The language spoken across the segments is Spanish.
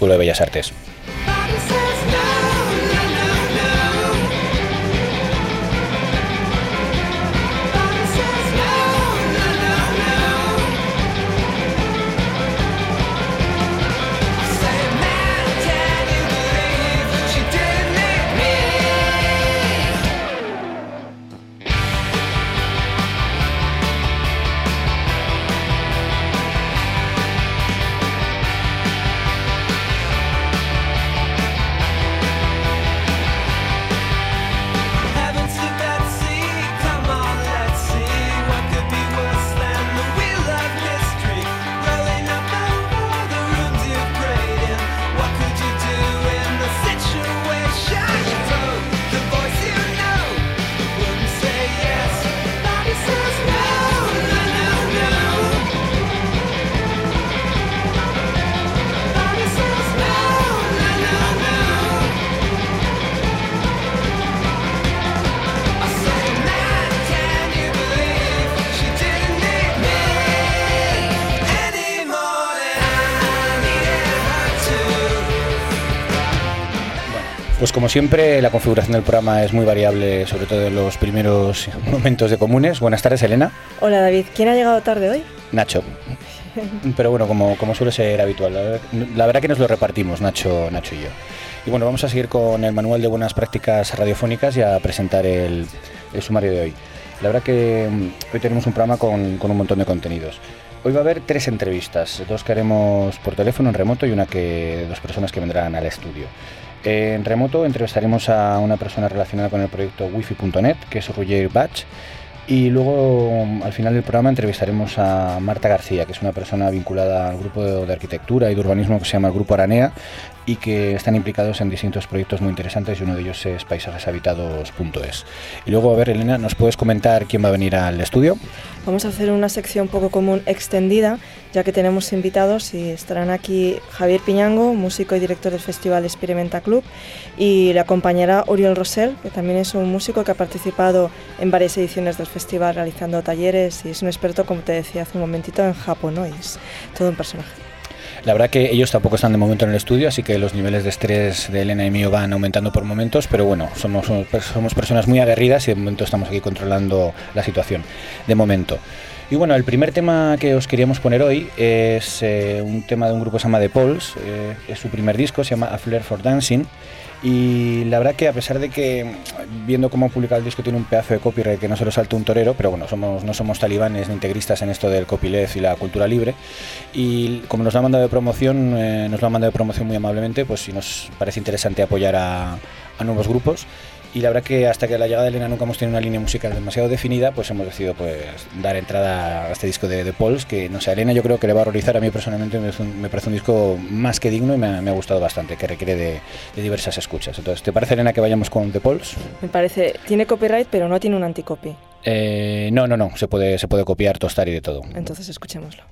Círculo de Bellas Artes. Pues como siempre, la configuración del programa es muy variable, sobre todo en los primeros momentos de comunes. Buenas tardes, Elena. Hola, David. ¿Quién ha llegado tarde hoy? Nacho. Pero bueno, como suele ser habitual, la verdad que nos lo repartimos, Nacho y yo. Y bueno, vamos a seguir con el manual de buenas prácticas radiofónicas y a presentar el sumario de hoy. La verdad que hoy tenemos un programa con un montón de contenidos. Hoy va a haber 3 entrevistas, 2 que haremos por teléfono en remoto y 2 personas que vendrán al estudio. En remoto entrevistaremos a una persona relacionada con el proyecto wifi.net, que es Roger Bach, y luego al final del programa entrevistaremos a Marta García, que es una persona vinculada al grupo de arquitectura y de urbanismo que se llama el Grupo Aranea y que están implicados en distintos proyectos muy interesantes y uno de ellos es paisajeshabitados.es. Y luego, a ver, Elena, ¿nos puedes comentar quién va a venir al estudio? Vamos a hacer una sección poco común extendida, ya que tenemos invitados y estarán aquí Javier Piñango, músico y director del Festival Experimenta Club, y le acompañará Oriol Rosell, que también es un músico que ha participado en varias ediciones del festival realizando talleres y es un experto, como te decía hace un momentito, en Japón, ¿no? Y es todo un personaje. La verdad que ellos tampoco están de momento en el estudio, así que los niveles de estrés de Elena y mío van aumentando por momentos, pero bueno, somos personas muy aguerridas y de momento estamos aquí controlando la situación, de momento. Y bueno, el primer tema que os queríamos poner hoy es un tema de un grupo que se llama The Pols, es su primer disco, se llama A Flair for Dancing. Y la verdad que a pesar de que, viendo cómo ha publicado el disco, tiene un pedazo de copyright que no se lo salta un torero, pero bueno, no somos talibanes ni integristas en esto del copyleft y la cultura libre, y como nos lo han mandado de promoción, muy amablemente, pues si nos parece interesante apoyar a nuevos grupos. Y la verdad que hasta que la llegada de Elena nunca hemos tenido una línea musical demasiado definida, pues hemos decidido pues dar entrada a este disco de The Pols, que no sé, a Elena yo creo que le va a horrorizar. A mí personalmente me parece un disco más que digno y me ha gustado bastante, que requiere de diversas escuchas. Entonces, ¿te parece, Elena, que vayamos con The Pols? Me parece, tiene copyright pero no tiene un anticopy. No, se puede copiar, tostar y de todo. Entonces escuchémoslo.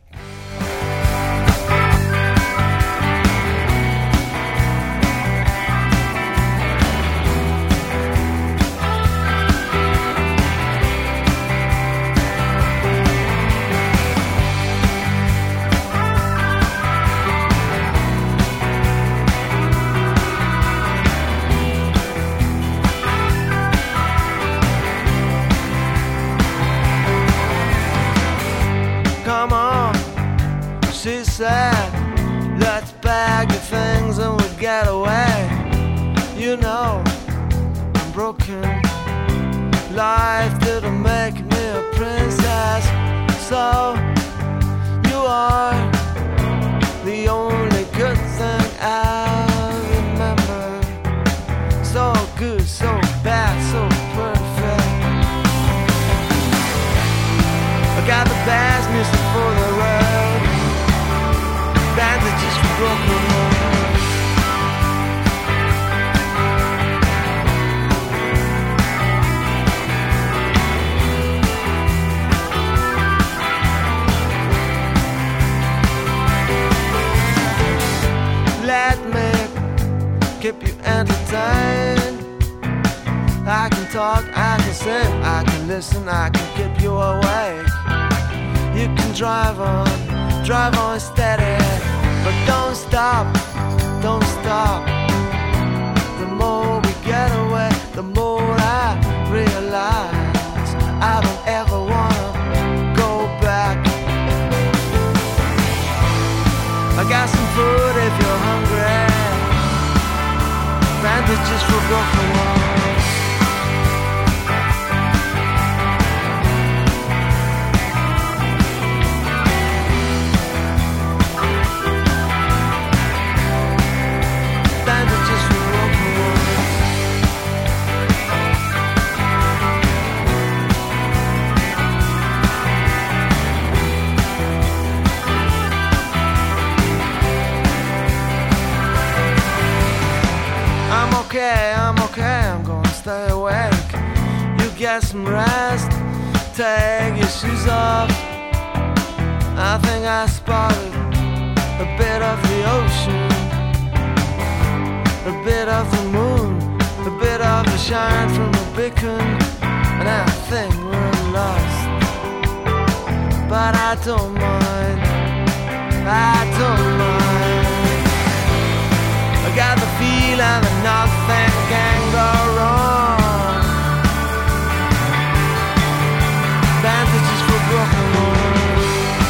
She said, let's bag your things and we'll get away. You know, I'm broken. Life didn't make me a princess. So, you are the only good thing I remember. So good, so bad, so perfect. I got the best music for the world. Bandages for broken hearts. Let me keep you entertained. I can talk, I can sing, I can listen, I can keep you awake. You can drive on steady, but don't stop don't stop. The more we get away, the more I realize I don't ever wanna go back. I got some food if you're hungry, bandages for broken walls. I'm okay, I'm gonna stay awake. You get some rest, take your shoes off. I think I spotted a bit of the ocean, a bit of the moon, a bit of the shine from a beacon, and I think we're lost. But I don't mind, I don't mind. I got the feeling that nothing can go wrong. Bandages for broken ones.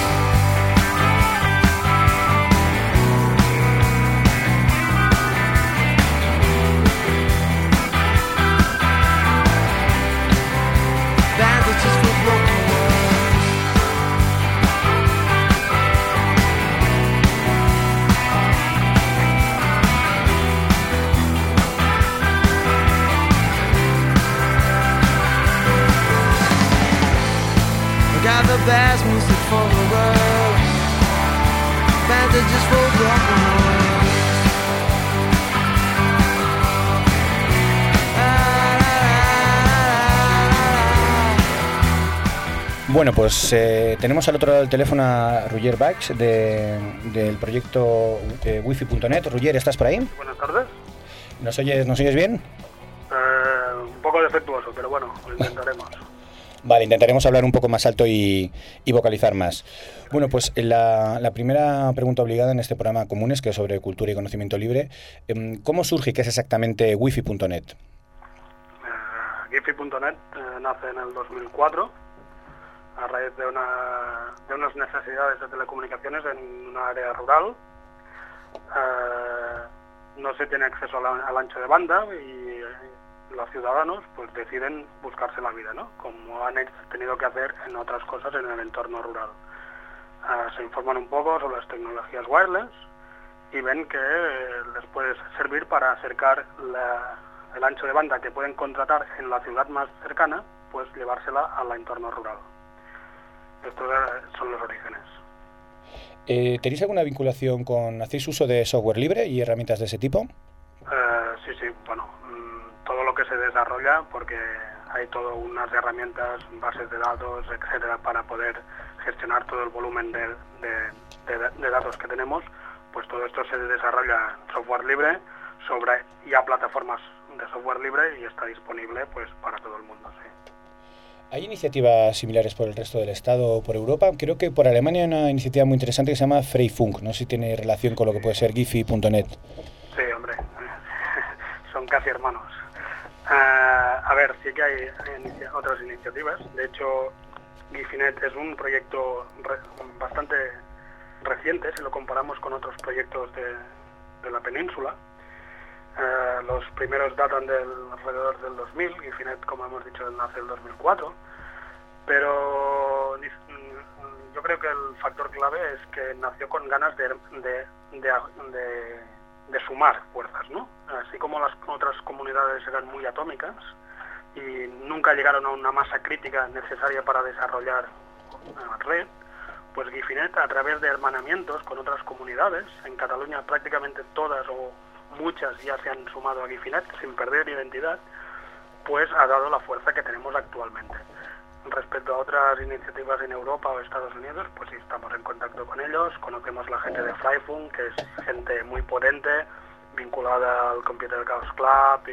Bandages for broken ones. Got the best music for the world, bandages for broken ones. Bueno, pues tenemos al otro lado del teléfono a Roger Baix del proyecto wifi.net. Roger, ¿estás por ahí? Buenas tardes. ¿Nos oyes bien? Un poco defectuoso, pero bueno, lo intentaremos. Vale, intentaremos hablar un poco más alto y vocalizar más. Bueno, pues la primera pregunta obligada en este programa Comunes, que es sobre cultura y conocimiento libre, ¿cómo surge y qué es exactamente wifi.net? Wifi.net nace en el 2004 a raíz de unas necesidades de telecomunicaciones en una área rural. No se tiene acceso al ancho de banda y los ciudadanos pues deciden buscarse la vida, ¿no? Como han tenido que hacer en otras cosas en el entorno rural. Se informan un poco sobre las tecnologías wireless y ven que les puede servir para acercar el ancho de banda que pueden contratar en la ciudad más cercana, pues llevársela al entorno rural. Estos son los orígenes. ¿Tenéis alguna vinculación hacéis uso de software libre y herramientas de ese tipo? Sí, bueno, todo lo que se desarrolla, porque hay todas unas herramientas, bases de datos, etcétera, para poder gestionar todo el volumen de datos que tenemos, pues todo esto se desarrolla en software libre sobre ya plataformas de software libre y está disponible pues para todo el mundo, sí. ¿Hay iniciativas similares por el resto del Estado o por Europa? Creo que por Alemania hay una iniciativa muy interesante que se llama Freifunk. No sé si tiene relación con lo que puede ser Gifi.net. Sí, hombre, son casi hermanos. A ver, sí que hay otras iniciativas. De hecho, Gifinet es un proyecto bastante reciente si lo comparamos con otros proyectos de la península. Los primeros datan alrededor del 2000, Gifinet, como hemos dicho, nace en el 2004, pero yo creo que el factor clave es que nació con ganas de sumar fuerzas, ¿no? Así como las otras comunidades eran muy atómicas y nunca llegaron a una masa crítica necesaria para desarrollar una red, pues Gifinet, a través de hermanamientos con otras comunidades, en Cataluña prácticamente todas o muchas ya se han sumado a Gifinet sin perder identidad, pues ha dado la fuerza que tenemos actualmente. Respecto a otras iniciativas en Europa o Estados Unidos, pues sí estamos en contacto con ellos, conocemos la gente de Freifunk, que es gente muy potente, vinculada al Computer Chaos Club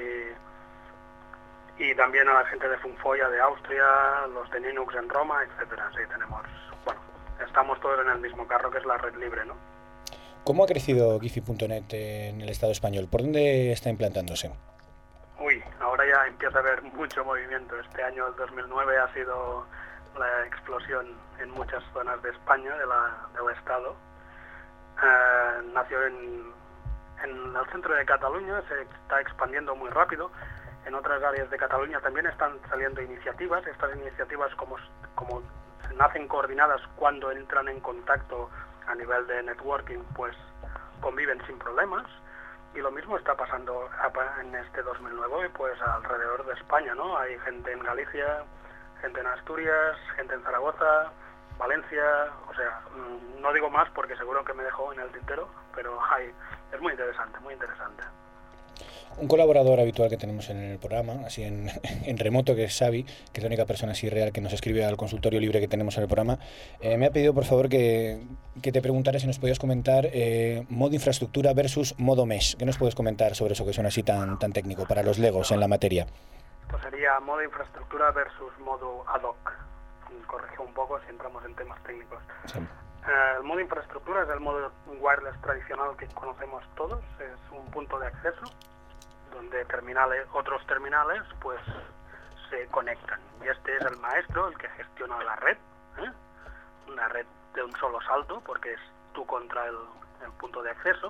y también a la gente de Funfoya de Austria, los de Linux en Roma, etcétera. Sí, estamos todos en el mismo carro, que es la red libre, ¿no? ¿Cómo ha crecido Giphy.net en el Estado español? ¿Por dónde está implantándose? Uy, ahora ya empieza a haber mucho movimiento. Este año, el 2009, ha sido la explosión en muchas zonas de España, del Estado. Nació en el centro de Cataluña, se está expandiendo muy rápido. En otras áreas de Cataluña también están saliendo iniciativas. Estas iniciativas como nacen coordinadas cuando entran en contacto a nivel de networking, pues conviven sin problemas. Y lo mismo está pasando en este 2009 pues alrededor de España, ¿no? Hay gente en Galicia, gente en Asturias, gente en Zaragoza, Valencia, o sea, no digo más porque seguro que me dejó en el tintero, pero es muy interesante, muy interesante. Un colaborador habitual que tenemos en el programa, así en remoto, que es Xavi, que es la única persona así real que nos escribe al consultorio libre que tenemos en el programa, me ha pedido por favor que te preguntara si nos podías comentar modo infraestructura versus modo mesh. ¿Qué nos puedes comentar sobre eso que suena así tan técnico para los legos en la materia? Pues sería modo infraestructura versus modo ad hoc. Corrijo un poco si entramos en temas técnicos. Sí. El modo infraestructura es el modo wireless tradicional que conocemos todos, es un punto de acceso donde otros terminales pues se conectan. Y este es el maestro, el que gestiona la red, una red de un solo salto, porque es tú contra el punto de acceso.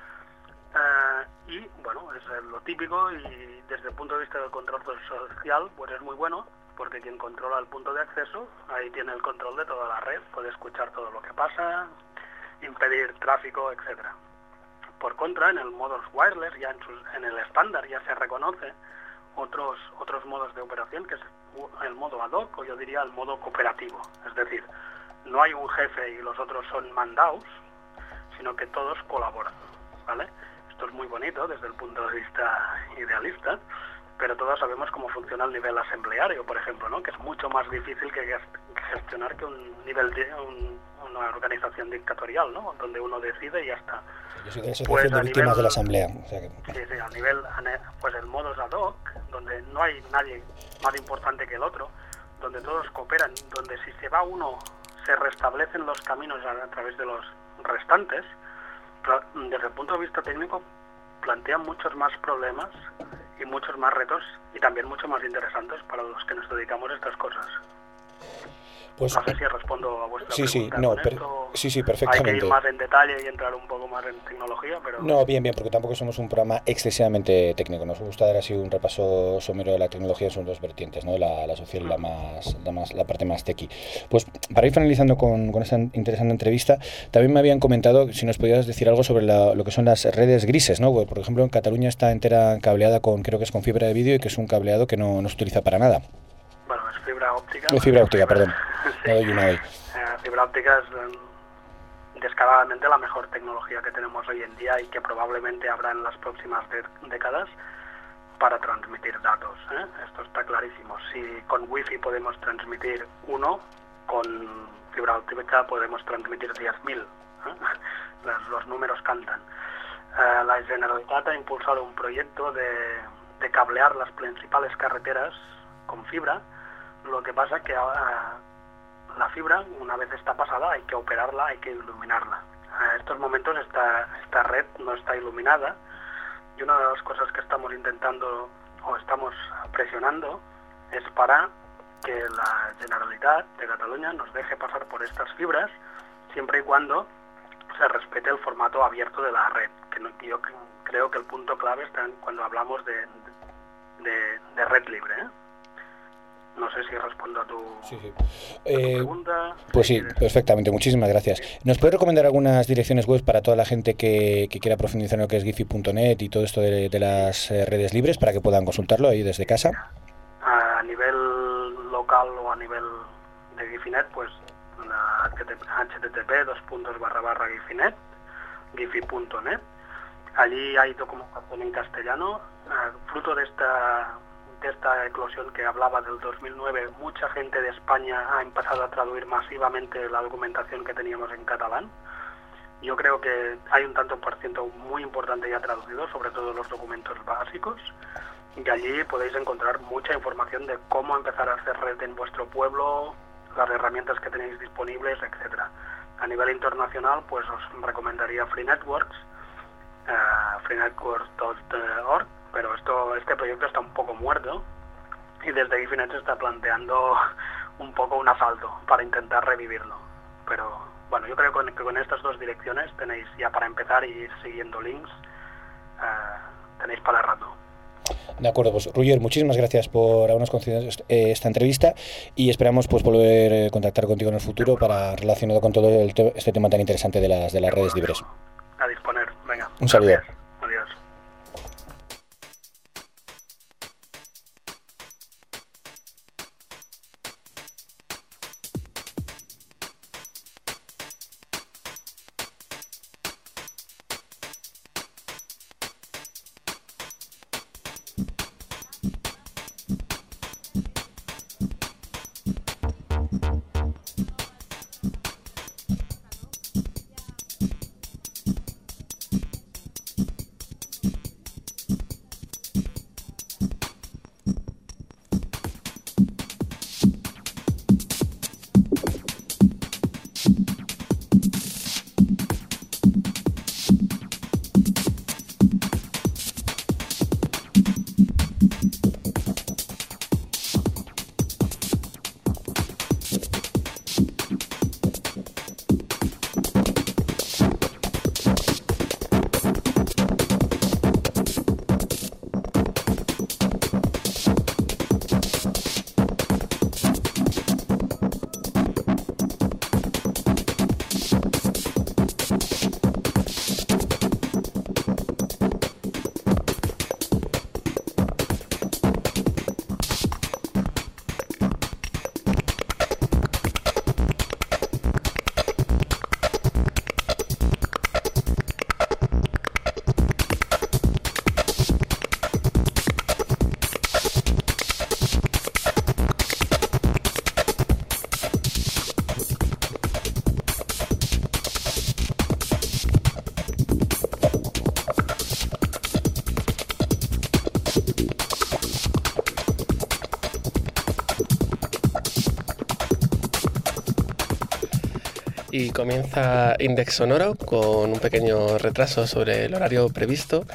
Y bueno, es lo típico, y desde el punto de vista del control social, pues es muy bueno, porque quien controla el punto de acceso, ahí tiene el control de toda la red, puede escuchar todo lo que pasa, impedir tráfico, etcétera. Por contra, en el modo wireless, ya en el estándar ya se reconoce otros modos de operación, que es el modo ad hoc, o yo diría el modo cooperativo. Es decir, no hay un jefe y los otros son mandados, sino que todos colaboran, ¿vale? Esto es muy bonito desde el punto de vista idealista, pero todos sabemos cómo funciona el nivel asambleario, por ejemplo, ¿no? Que es mucho más difícil que gestionar que un nivel de una organización dictatorial, ¿no? Donde uno decide y ya está. Yo soy de la asociación de víctimas de la asamblea. O sea que... Sí, a nivel, pues el modo es ad hoc, donde no hay nadie más importante que el otro, donde todos cooperan, donde si se va uno se restablecen los caminos a través de los restantes. Desde el punto de vista técnico plantean muchos más problemas y muchos más retos, y también mucho más interesantes para los que nos dedicamos a estas cosas. Pues, no sé si respondo a vuestra pregunta. Sí, perfectamente. Hay que ir más en detalle y entrar un poco más en tecnología, pero... No, bien, porque tampoco somos un programa excesivamente técnico. Nos gusta dar así un repaso somero de la tecnología en sus dos vertientes, ¿no? La social y la parte más tequi. Pues para ir finalizando con esta interesante entrevista, también me habían comentado si nos podías decir algo sobre lo que son las redes grises, ¿no? Por ejemplo, en Cataluña está entera cableada creo que es con fibra de vídeo, y que es un cableado que no se utiliza para nada. Bueno, es fibra óptica. Fibra óptica, perdón. Sí. No doy una hoy. Fibra óptica es descaradamente la mejor tecnología que tenemos hoy en día y que probablemente habrá en las próximas décadas para transmitir datos, ¿eh? Esto está clarísimo. Si con Wi-Fi podemos transmitir 1, con fibra óptica podemos transmitir 10.000. Los números cantan. La Generalitat ha impulsado un proyecto de cablear las principales carreteras con fibra. Lo que pasa es que la fibra, una vez está pasada, hay que operarla, hay que iluminarla. En estos momentos esta red no está iluminada, y una de las cosas que estamos intentando o estamos presionando es para que la Generalitat de Cataluña nos deje pasar por estas fibras, siempre y cuando se respete el formato abierto de la red, que yo creo que el punto clave está cuando hablamos de red libre, ¿eh? No sé si respondo a tu pregunta. Pues sí, perfectamente. Muchísimas gracias. ¿Nos puedes recomendar algunas direcciones web para toda la gente que quiera profundizar en lo que es Giphy.net y todo esto de las redes libres, para que puedan consultarlo ahí desde casa? A nivel local o a nivel de Giphynet, pues http://Giphynet, Giphy.net. Allí hay documentación en castellano, fruto de esta eclosión que hablaba del 2009. Mucha gente de España ha empezado a traducir masivamente la documentación que teníamos en catalán. Yo creo que hay un tanto por ciento muy importante ya traducido, sobre todo los documentos básicos, y allí podéis encontrar mucha información de cómo empezar a hacer red en vuestro pueblo, las herramientas que tenéis disponibles, etcétera. A nivel internacional, pues os recomendaría Free Networks, freenetworks.org, pero este proyecto está un poco muerto y desde Gifinet se está planteando un poco un asalto para intentar revivirlo. Pero bueno, yo creo que con estas dos direcciones tenéis ya para empezar y ir siguiendo links, tenéis para el rato. De acuerdo, pues Roger, muchísimas gracias por habernos concedido esta entrevista y esperamos pues volver a contactar contigo en el futuro para relacionado con todo este tema tan interesante de las redes libres. A disponer, venga. Un saludo. Gracias. Adiós. Y comienza Index Sonoro con un pequeño retraso sobre el horario previsto.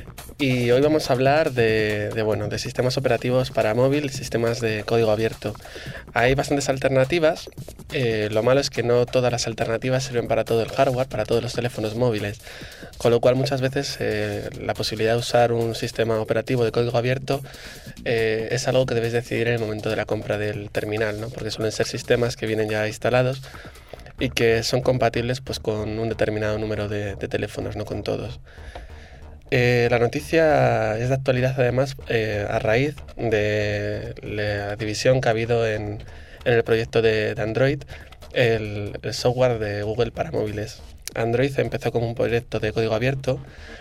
Y hoy vamos a hablar de sistemas operativos para móvil, sistemas de código abierto. Hay bastantes alternativas. Lo malo es que no todas las alternativas sirven para todo el hardware, para todos los teléfonos móviles. Con lo cual muchas veces la posibilidad de usar un sistema operativo de código abierto es algo que debéis decidir en el momento de la compra del terminal, ¿no? Porque suelen ser sistemas que vienen ya instalados y que son compatibles pues, con un determinado número de teléfonos, no con todos. La noticia es de actualidad además a raíz de la división que ha habido en el proyecto de Android, el software de Google para móviles. Android empezó como un proyecto de código abierto,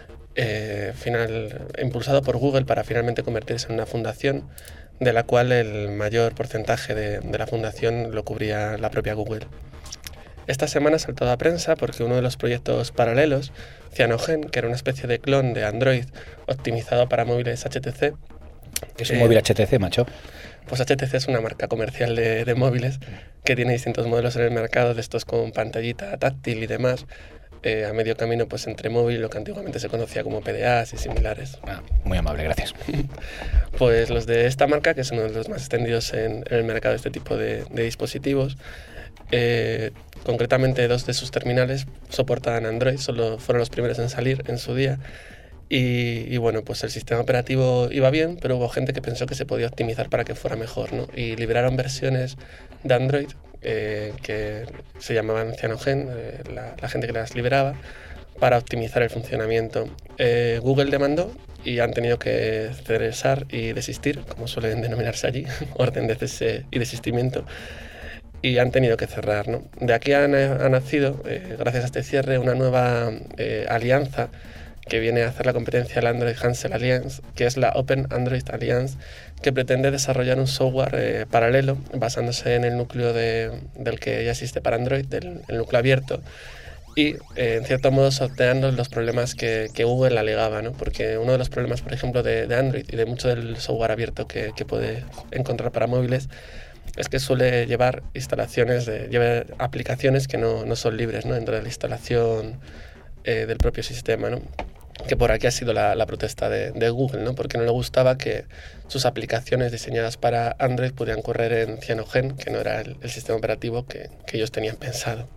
impulsado por Google para finalmente convertirse en una fundación, de la cual el mayor porcentaje de la fundación lo cubría la propia Google. Esta semana saltó a prensa porque uno de los proyectos paralelos, Cyanogen, que era una especie de clon de Android optimizado para móviles HTC. ¿Es un móvil HTC, macho? Pues HTC es una marca comercial de móviles que tiene distintos modelos en el mercado, de estos con pantallita táctil y demás, a medio camino pues entre móvil, lo que antiguamente se conocía como PDAs y similares. Muy amable, gracias. Pues los de esta marca, que es uno de los más extendidos en el mercado de este tipo de dispositivos, concretamente 2 de sus terminales soportan Android, fueron los primeros en salir en su día. Y bueno, pues el sistema operativo iba bien, pero hubo gente que pensó que se podía optimizar para que fuera mejor, ¿no? Y liberaron versiones de Android que se llamaban Cyanogen, la gente que las liberaba, para optimizar el funcionamiento. Google demandó y han tenido que cesar y desistir, como suelen denominarse allí, orden de cese y desistimiento, y han tenido que cerrar, ¿no? De aquí ha nacido, gracias a este cierre, una nueva alianza que viene a hacer la competencia al Android Hansel Alliance, que es la Open Android Alliance, que pretende desarrollar un software paralelo basándose en el núcleo del que ya existe para Android, el núcleo abierto, y en cierto modo sorteando los problemas que Google alegaba, ¿no? Porque uno de los problemas, por ejemplo, de Android y de mucho del software abierto que puede encontrar para móviles es que suele llevar lleva aplicaciones que no son libres, ¿no? Dentro de la instalación del propio sistema, ¿no? Que por aquí ha sido la protesta de Google, ¿no? Porque no le gustaba que sus aplicaciones diseñadas para Android pudieran correr en Cyanogen, que no era el sistema operativo que ellos tenían pensado.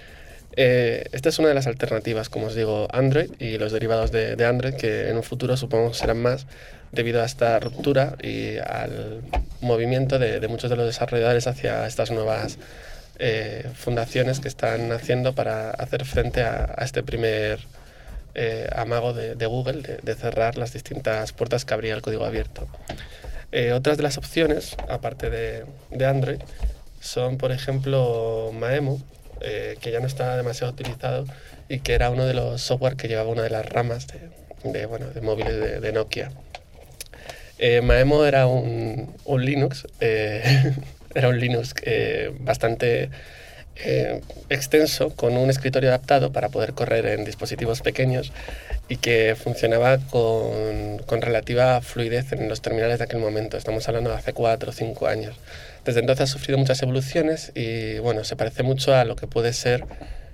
Esta es una de las alternativas, como os digo, Android y los derivados de Android, que en un futuro supongo serán más debido a esta ruptura y al movimiento de muchos de los desarrolladores hacia estas nuevas fundaciones que están haciendo para hacer frente a este primer amago de Google de cerrar las distintas puertas que abría el código abierto. Otras de las opciones, aparte de Android, son, por ejemplo, Maemo, que ya no está demasiado utilizado y que era uno de los software que llevaba una de las ramas de móviles de Nokia. Maemo era un Linux, era un Linux bastante extenso, con un escritorio adaptado para poder correr en dispositivos pequeños y que funcionaba con relativa fluidez en los terminales de aquel momento. Estamos hablando de hace 4 o 5 años. Desde entonces ha sufrido muchas evoluciones y bueno, se parece mucho a lo que puede ser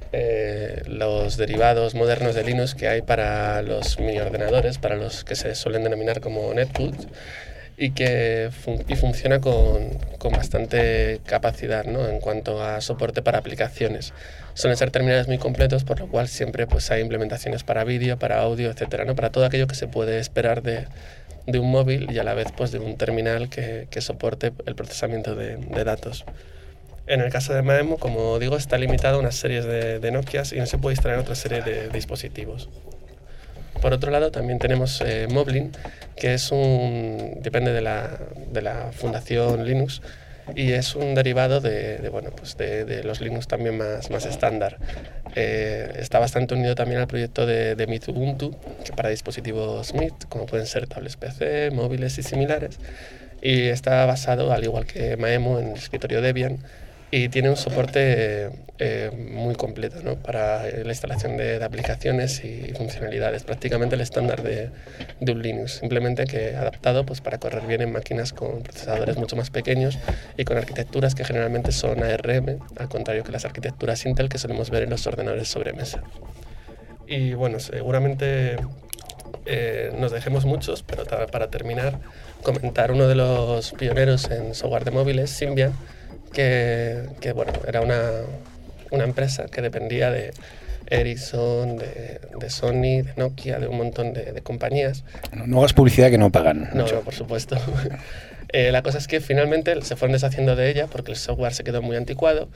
los derivados modernos de Linux que hay para los mini ordenadores, para los que se suelen denominar como netbooks, y que funciona con bastante capacidad, ¿no? En cuanto a soporte para aplicaciones. Suelen ser terminales muy completos, por lo cual siempre pues, hay implementaciones para vídeo, para audio, etcétera, ¿no? Para todo aquello que se puede esperar de un móvil y a la vez pues, de un terminal que soporte el procesamiento de datos. En el caso de Maemo, como digo, está limitado a unas series de Nokias y no se puede instalar en otra serie de dispositivos. Por otro lado, también tenemos Moblin, que depende de la fundación Linux y es un derivado de los Linux también más estándar. Está bastante unido también al proyecto de Mint Ubuntu, que para dispositivos Mint, como pueden ser tablets PC, móviles y similares, y está basado, al igual que Maemo, en el escritorio Debian, y tiene un soporte muy completo, ¿no? Para la instalación de aplicaciones y funcionalidades, prácticamente el estándar de un Linux, simplemente que adaptado pues, para correr bien en máquinas con procesadores mucho más pequeños y con arquitecturas que generalmente son ARM, al contrario que las arquitecturas Intel que solemos ver en los ordenadores sobremesa. Y bueno, seguramente nos dejemos muchos, pero para terminar, comentar uno de los pioneros en software de móviles, Symbian, que bueno, era una empresa que dependía de Ericsson, de Sony, de Nokia, de un montón de compañías. No hagas publicidad que no pagan. No, por supuesto. La cosa es que finalmente se fueron deshaciendo de ella porque el software se quedó muy anticuado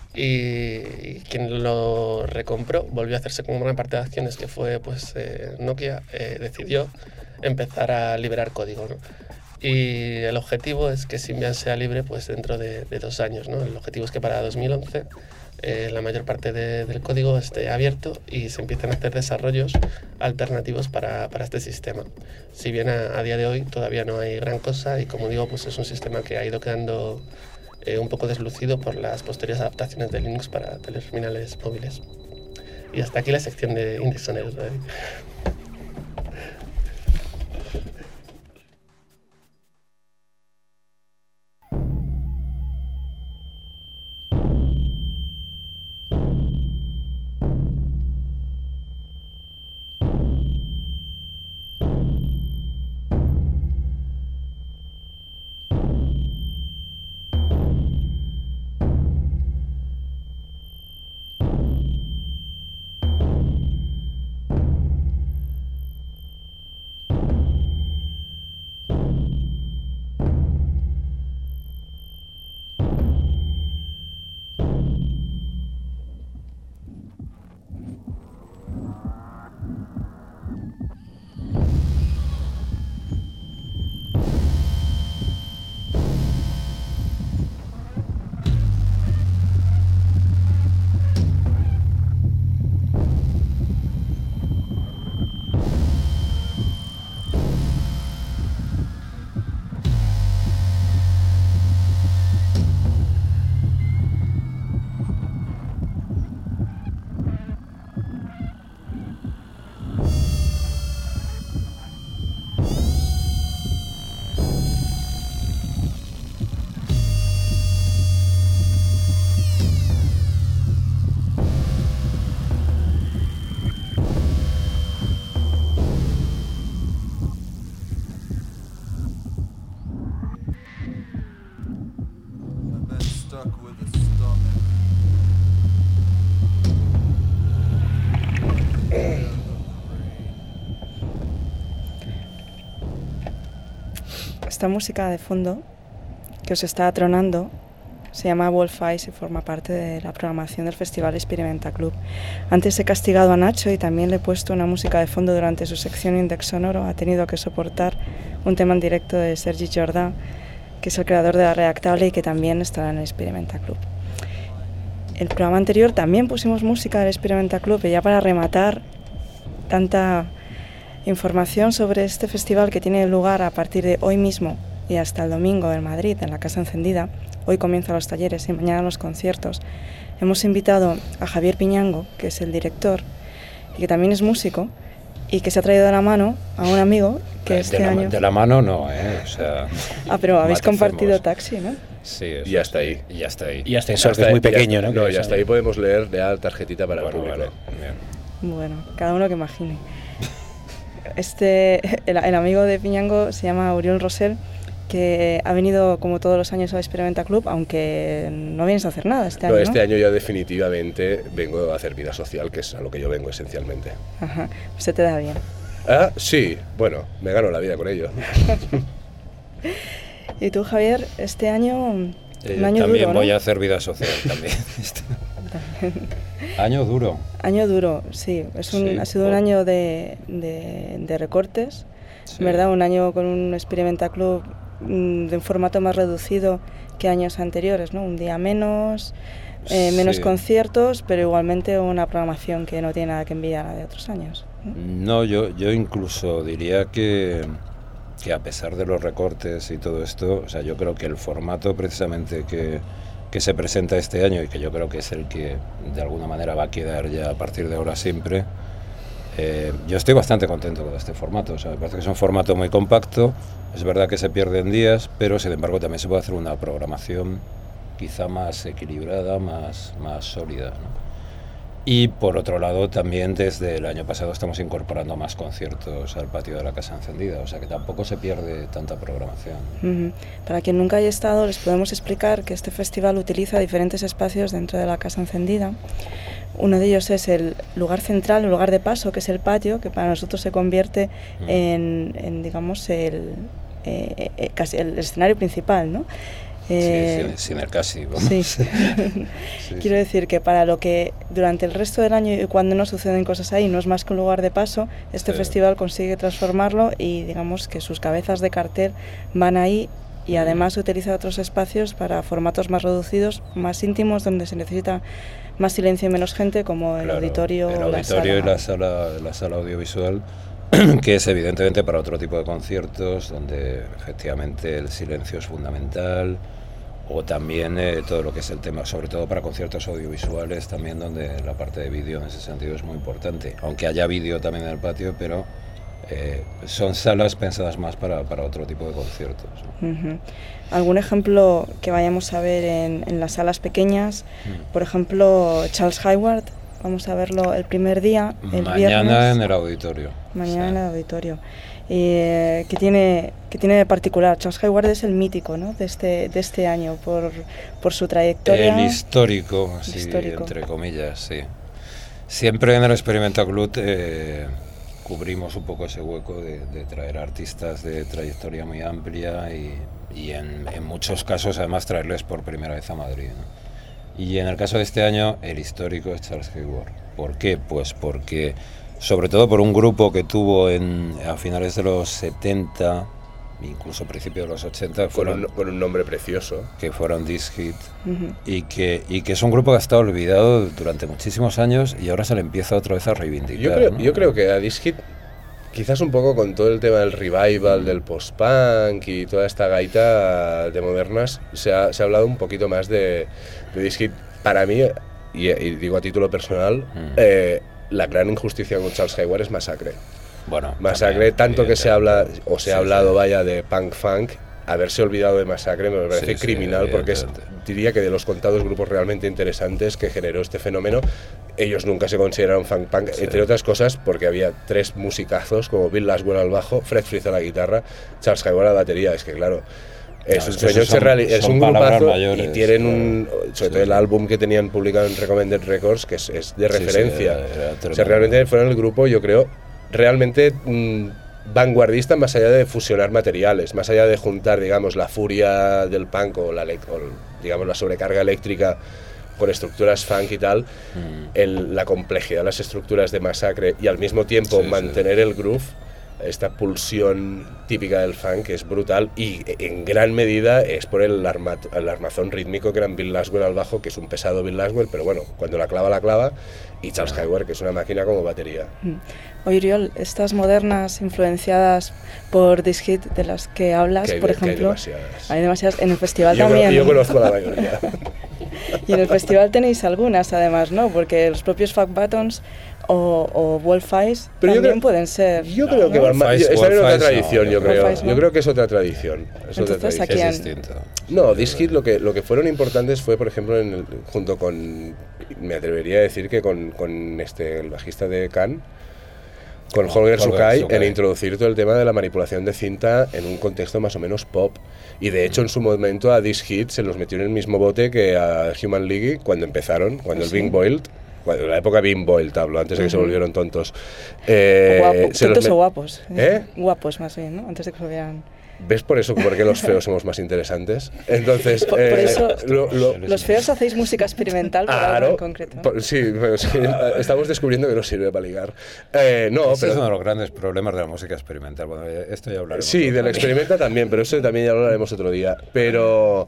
y quien lo recompró volvió a hacerse con una parte de acciones que fue pues, Nokia, decidió empezar a liberar código, ¿no? Y el objetivo es que Symbian sea libre pues, dentro de 2 años, ¿no? El objetivo es que para 2011 la mayor parte del código esté abierto y se empiecen a hacer desarrollos alternativos para este sistema. Si bien a día de hoy todavía no hay gran cosa y como digo, pues es un sistema que ha ido quedando un poco deslucido por las posteriores adaptaciones de Linux para terminales móviles. Y hasta aquí la sección de Index On Air. esta música de fondo que os está atronando se llama Wolf Eyes y forma parte de la programación del Festival Experimenta Club. Antes he castigado a Nacho y también le he puesto una música de fondo durante su sección Index Sonoro. Ha tenido que soportar un tema en directo de Sergi Jordà, que es el creador de La Reactable y que también estará en el Experimenta Club. El programa anterior también pusimos música del Experimenta Club y ya para rematar tanta información sobre este festival que tiene lugar a partir de hoy mismo y hasta el domingo en Madrid, en la Casa Encendida. Hoy comienzan los talleres y mañana los conciertos. Hemos invitado a Javier Piñango, que es el director y que también es músico, y que se ha traído de la mano a un amigo que año... De la mano no, o sea... pero habéis compartido taxi, ¿no? Sí, y ya está ahí. Y ya está ahí. Y hasta eso, que es muy pequeño, ¿no? No, y hasta ahí podemos leer ya tarjetita para el público. Vale. Bueno, cada uno que imagine. El amigo de Piñango se llama Uriol Rosell, que ha venido como todos los años a Experimenta Club, aunque no vienes a hacer nada este año, ¿no? Este año ya definitivamente vengo a hacer vida social, que es a lo que yo vengo esencialmente. Ajá, pues se te da bien. Ah, sí, bueno, me gano la vida con ello. ¿Y tú, Javier, este año, un año también duro, ¿no? voy a hacer vida social, también. Año duro. Año duro, sí. Ha sido un año de recortes, sí. ¿Verdad? Un año con un Experimenta Club de un formato más reducido que años anteriores, ¿no? Un día menos, menos conciertos, pero igualmente una programación que no tiene nada que envidiar a la de otros años, ¿no? Yo incluso diría que a pesar de los recortes y todo esto, o sea, yo creo que el formato precisamente que se presenta este año y que yo creo que es el que de alguna manera va a quedar ya a partir de ahora siempre, yo estoy bastante contento con este formato. O sea, me parece que es un formato muy compacto. Es verdad que se pierden días, pero sin embargo también se puede hacer una programación quizá más equilibrada, más sólida, ¿no? Y por otro lado también desde el año pasado estamos incorporando más conciertos al patio de la Casa Encendida, o sea que tampoco se pierde tanta programación. Uh-huh. Para quien nunca haya estado, les podemos explicar que este festival utiliza diferentes espacios dentro de la Casa Encendida. Uno de ellos es el lugar central, el lugar de paso, que es el patio, que para nosotros se convierte en digamos, casi el escenario principal, ¿no? Sin el casi, vamos. Sí. Quiero decir que para lo que durante el resto del año y cuando no suceden cosas ahí no es más que un lugar de paso, este festival consigue transformarlo y digamos que sus cabezas de cartel van ahí y además utiliza otros espacios para formatos más reducidos, más íntimos, donde se necesita más silencio y menos gente, como el auditorio, y la sala audiovisual, que es evidentemente para otro tipo de conciertos, donde efectivamente el silencio es fundamental, o también todo lo que es el tema, sobre todo para conciertos audiovisuales, también donde la parte de vídeo en ese sentido es muy importante, aunque haya vídeo también en el patio, pero son salas pensadas más para otro tipo de conciertos, ¿no? Uh-huh. ¿Algún ejemplo que vayamos a ver en las salas pequeñas? Por ejemplo, Charles Hayward, vamos a verlo el primer día, el mañana viernes. En el auditorio. Mañana en el auditorio. ¿Qué tiene de particular? Charles Hayward es el mítico, ¿no? de este año, por su trayectoria. El histórico, sí, entre comillas, sí. Siempre en el Experimenta Club cubrimos un poco ese hueco de traer artistas de trayectoria muy amplia y en muchos casos además traerles por primera vez a Madrid, ¿no? Y en el caso de este año el histórico es Charles Hayward. ¿Por qué? Pues porque sobre todo por un grupo que tuvo a finales de los 70, incluso a principios de los 80, con un nombre precioso, que fueron This Hit, y que es un grupo que ha estado olvidado durante muchísimos años y ahora se le empieza otra vez a reivindicar. Yo creo que a This Hit, quizás un poco con todo el tema del revival, del post-punk y toda esta gaita de modernas, se ha hablado un poquito más de This Hit. Para mí, y digo a título personal, la gran injusticia con Charles Hayward es Massacre. Bueno, Massacre, tanto que se habla, o se ha hablado, vaya, de punk funk, haberse olvidado de Massacre me parece criminal, porque diría que de los contados grupos realmente interesantes que generó este fenómeno, ellos nunca se consideraron funk punk, entre otras cosas porque había tres musicazos como Bill Laswell al bajo, Fred Frith a la guitarra, Charles Hayward a la batería. Es que claro, es un grupazo mayores, y tienen sobre todo el álbum que tenían publicado en Recommended Records, que es de referencia. O sea, realmente fueron el grupo, yo creo, realmente vanguardista más allá de fusionar materiales, más allá de juntar, digamos, la furia del punk o digamos, la sobrecarga eléctrica con estructuras funk y tal, la complejidad de las estructuras de Massacre y al mismo tiempo mantener el groove, esta pulsión típica del funk, que es brutal, y en gran medida es por el armazón rítmico que eran Bill Laswell al bajo, que es un pesado Bill Laswell, pero bueno, cuando la clava, y Charles Hayward, que es una máquina como batería. Oye, Oriol, estas modernas influenciadas por This Hit de las que hablas, por ejemplo, hay demasiadas. En el festival también. Yo conozco la mayoría. Y en el festival tenéis algunas, además, ¿no? Porque los propios Fuck Buttons o Wolf Eyes también pueden ser. Yo creo que está en otra tradición, yo creo. Yo creo que es otra tradición. Entonces, ¿a quién? Es distinto. No, This Hit lo que fueron importantes fue, por ejemplo, junto con, me atrevería a decir que con el bajista de Can, con Holger Sukai, en introducir todo el tema de la manipulación de cinta en un contexto más o menos pop. Y de hecho, en su momento a This Hit se los metió en el mismo bote que a Human League cuando empezaron, cuando el Being Boiled. En la época Being Boiled, hablo, antes de que se volvieron tontos. Tontos o guapos. Guapos, más bien, ¿no? Antes de que se volvieran... ¿Ves por eso por qué los feos somos más interesantes? Entonces, por eso los feos hacéis música experimental, por algo en concreto. Sí, estamos descubriendo que no sirve para ligar. Ese es uno de los grandes problemas de la música experimental. Bueno, esto ya hablaremos. Sí, de la experimenta también, pero eso también ya lo hablaremos otro día. Pero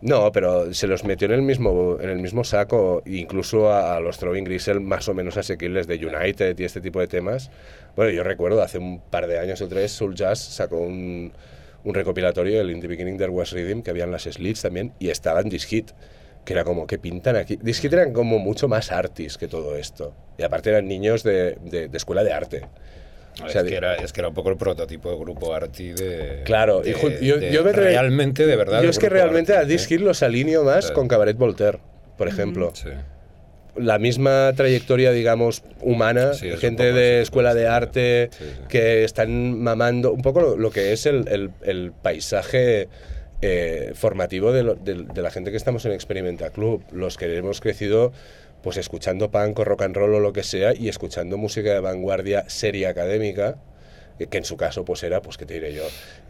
se los metió en el mismo saco, incluso a los Throwing Gristle más o menos asequibles de United y este tipo de temas. Bueno, yo recuerdo hace un par de años o 3, Soul Jazz sacó un recopilatorio, el In the Beginning There Was Rhythm, que habían las Slits también, y estaban This Hit, que era como, ¿qué pintan aquí? This Hit eran como mucho más artis que todo esto, y aparte eran niños de escuela de arte. O sea, es que era un poco el prototipo de grupo arty de... Claro, realmente, de verdad... Yo es que realmente a This Hit los alineo más con Cabaret Voltaire, por ejemplo. Sí. La misma trayectoria, digamos, humana, gente de escuela de arte que están mamando un poco lo que es el paisaje formativo de la gente que estamos en Experimenta Club, los que hemos crecido pues escuchando punk o rock and roll o lo que sea y escuchando música de vanguardia seria académica, que en su caso pues era, pues qué te diré yo,